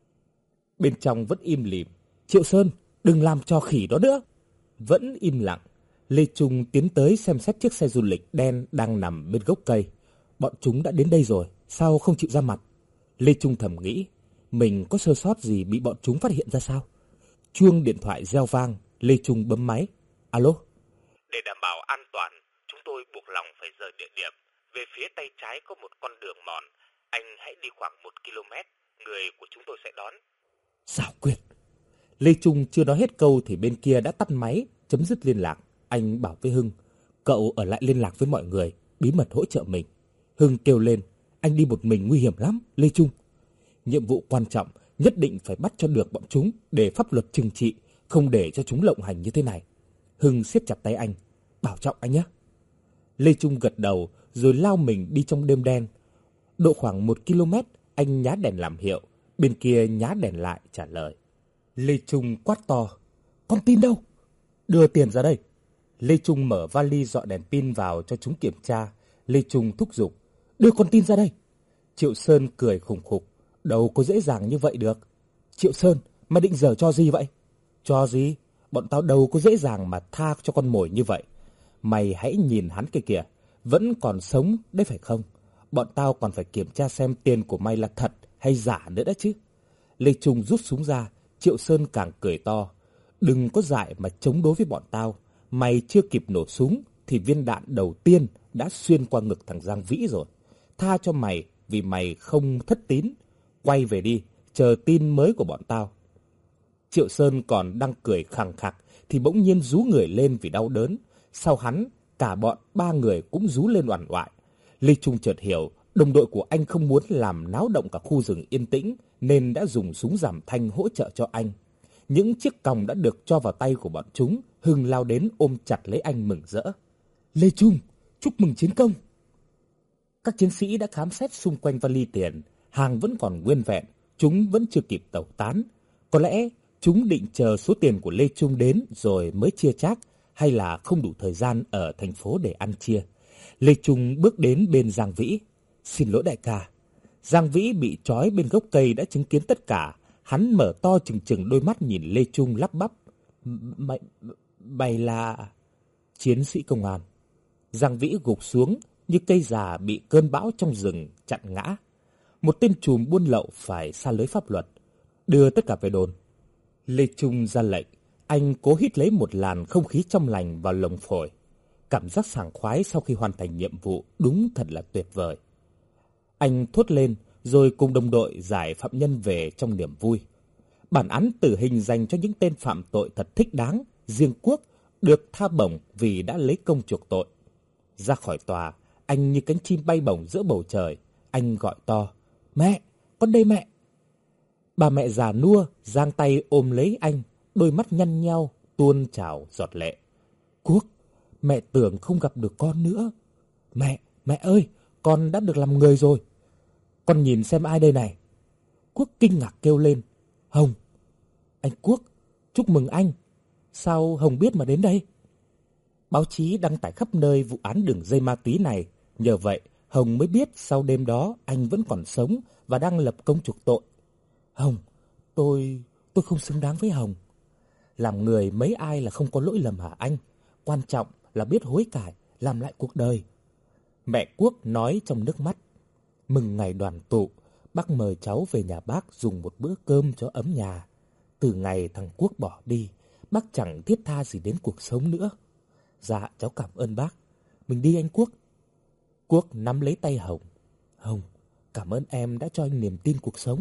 Bên trong vẫn im lìm. Triệu Sơn, đừng làm cho khỉ đó nữa. Vẫn im lặng. Lê Trung tiến tới xem xét chiếc xe du lịch đen đang nằm bên gốc cây. Bọn chúng đã đến đây rồi, sao không chịu ra mặt? Lê Trung thầm nghĩ, mình có sơ sót gì bị bọn chúng phát hiện ra sao? Chuông điện thoại reo vang, Lê Trung bấm máy. Alo? Để đảm bảo an toàn, chúng tôi buộc lòng phải rời địa điểm. Về phía tay trái có một con đường mòn. Anh hãy đi khoảng 1 km, người của chúng tôi sẽ đón. Xảo quyệt. Lê Trung chưa nói hết câu thì bên kia đã tắt máy, chấm dứt liên lạc. Anh bảo với Hưng, cậu ở lại liên lạc với mọi người, bí mật hỗ trợ mình. Hưng kêu lên, anh đi một mình nguy hiểm lắm, Lê Trung. Nhiệm vụ quan trọng, nhất định phải bắt cho được bọn chúng để pháp luật trừng trị, không để cho chúng lộng hành như thế này. Hưng siết chặt tay anh, bảo trọng anh nhé. Lê Trung gật đầu rồi lao mình đi trong đêm đen. Độ khoảng 1 km, anh nhá đèn làm hiệu, bên kia nhá đèn lại trả lời. Lê Trung quát to, con tin đâu? Đưa tiền ra đây. Lê Trung mở vali dọi đèn pin vào cho chúng kiểm tra. Lê Trung thúc giục, đưa con tin ra đây. Triệu Sơn cười khủng khục, đâu có dễ dàng như vậy được. Triệu Sơn, mày định giở cho gì vậy? Cho gì? Bọn tao đâu có dễ dàng mà tha cho con mồi như vậy. Mày hãy nhìn hắn kia kìa, vẫn còn sống đấy phải không? Bọn tao còn phải kiểm tra xem tiền của mày là thật hay giả nữa đó chứ. Lê Trung rút súng ra, Triệu Sơn càng cười to. Đừng có dại mà chống đối với bọn tao. Mày chưa kịp nổ súng thì viên đạn đầu tiên đã xuyên qua ngực thằng Giang Vĩ rồi. Tha cho mày vì mày không thất tín. Quay về đi, chờ tin mới của bọn tao. Triệu Sơn còn đang cười khằng khặc thì bỗng nhiên rú người lên vì đau đớn. Sau hắn, cả bọn 3 người cũng rú lên oằn oại. Lê Trung chợt hiểu, đồng đội của anh không muốn làm náo động cả khu rừng yên tĩnh nên đã dùng súng giảm thanh hỗ trợ cho anh. Những chiếc còng đã được cho vào tay của bọn chúng. Hưng lao đến ôm chặt lấy anh mừng rỡ. Lê Trung, chúc mừng chiến công. Các chiến sĩ đã khám xét xung quanh vali tiền. Hàng vẫn còn nguyên vẹn, chúng vẫn chưa kịp tẩu tán. Có lẽ chúng định chờ số tiền của Lê Trung đến rồi mới chia chác, hay là không đủ thời gian ở thành phố để ăn chia. Lê Trung bước đến bên Giang Vĩ. Xin lỗi đại ca. Giang Vĩ bị trói bên gốc cây đã chứng kiến tất cả. Hắn mở to trừng trừng đôi mắt nhìn Lê Trung lắp bắp. Mày là... Chiến sĩ công an. Giang Vĩ gục xuống như cây già bị cơn bão trong rừng chặn ngã. Một tên trùm buôn lậu phải xa lưới pháp luật. Đưa tất cả về đồn. Lê Trung ra lệnh. Anh cố hít lấy một làn không khí trong lành vào lồng phổi. Cảm giác sảng khoái sau khi hoàn thành nhiệm vụ đúng thật là tuyệt vời. Anh thốt lên rồi cùng đồng đội giải phạm nhân về trong niềm vui. Bản án tử hình dành cho những tên phạm tội thật thích đáng. Riêng Quốc được tha bổng vì đã lấy công chuộc tội. Ra khỏi tòa, anh như cánh chim bay bổng giữa bầu trời. Anh gọi to, mẹ, con đây mẹ. Bà mẹ già nua giang tay ôm lấy anh, đôi mắt nhăn nheo tuôn trào giọt lệ. Quốc, mẹ tưởng không gặp được con nữa. Mẹ ơi, con đã được làm người rồi. Con nhìn xem ai đây này. Quốc kinh ngạc kêu lên, Hồng. Anh Quốc, chúc mừng anh. Sao Hồng biết mà đến đây? Báo chí đăng tải khắp nơi vụ án đường dây ma túy này. Nhờ vậy, Hồng mới biết sau đêm đó anh vẫn còn sống và đang lập công chuộc tội. Hồng, tôi tôi không xứng đáng với Hồng. Làm người mấy ai là không có lỗi lầm hả anh? Quan trọng là biết hối cải, làm lại cuộc đời. Mẹ Quốc nói trong nước mắt. Mừng ngày đoàn tụ, bác mời cháu về nhà bác dùng một bữa cơm cho ấm nhà. Từ ngày thằng Quốc bỏ đi, bác chẳng thiết tha gì đến cuộc sống nữa. Dạ, cháu cảm ơn bác. Mình đi anh Quốc. Quốc nắm lấy tay Hồng. Hồng, cảm ơn em đã cho anh niềm tin cuộc sống.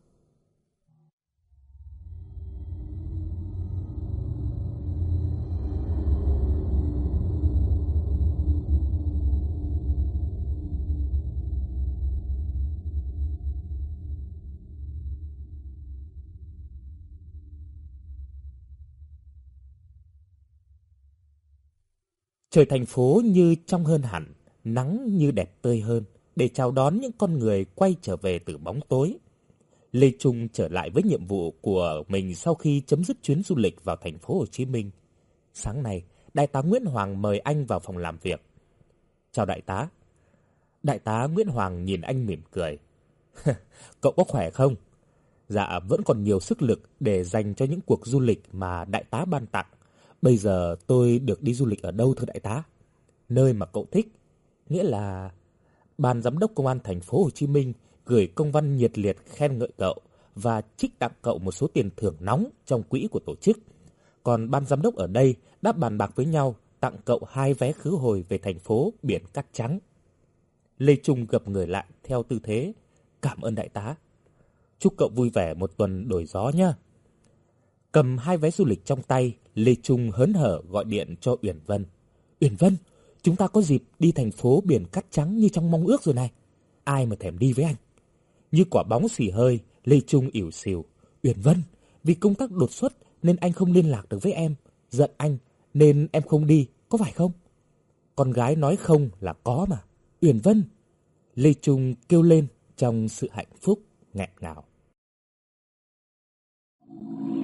Trời thành phố như trong hơn hẳn, nắng như đẹp tươi hơn để chào đón những con người quay trở về từ bóng tối. Lê Trung trở lại với nhiệm vụ của mình sau khi chấm dứt chuyến du lịch vào thành phố Hồ Chí Minh. Sáng nay, Đại tá Nguyễn Hoàng mời anh vào phòng làm việc. Chào đại tá. Đại tá Nguyễn Hoàng nhìn anh mỉm cười. Cậu có khỏe không? Dạ, vẫn còn nhiều sức lực để dành cho những cuộc du lịch mà đại tá ban tặng. Bây giờ tôi được đi du lịch ở đâu thưa đại tá? Nơi mà cậu thích. Nghĩa là Ban giám đốc công an thành phố Hồ Chí Minh gửi công văn nhiệt liệt khen ngợi cậu và trích tặng cậu một số tiền thưởng nóng trong quỹ của tổ chức. Còn ban giám đốc ở đây đã bàn bạc với nhau tặng cậu 2 vé khứ hồi về thành phố biển cát trắng. Lê Trung gập người lại theo tư thế cảm ơn đại tá. Chúc cậu vui vẻ một tuần đổi gió nhé. Cầm 2 vé du lịch trong tay, Lê Trung hớn hở gọi điện cho Uyển Vân. Uyển Vân, chúng ta có dịp đi thành phố biển cát trắng như trong mong ước rồi này. Ai mà thèm đi với anh. Như quả bóng xì hơi, Lê Trung ỉu xìu. Uyển Vân, vì công tác đột xuất nên anh không liên lạc được với em. Giận anh nên em không đi, có phải không? Con gái nói không là có mà. Uyển Vân, Lê Trung kêu lên trong sự hạnh phúc nghẹn ngào.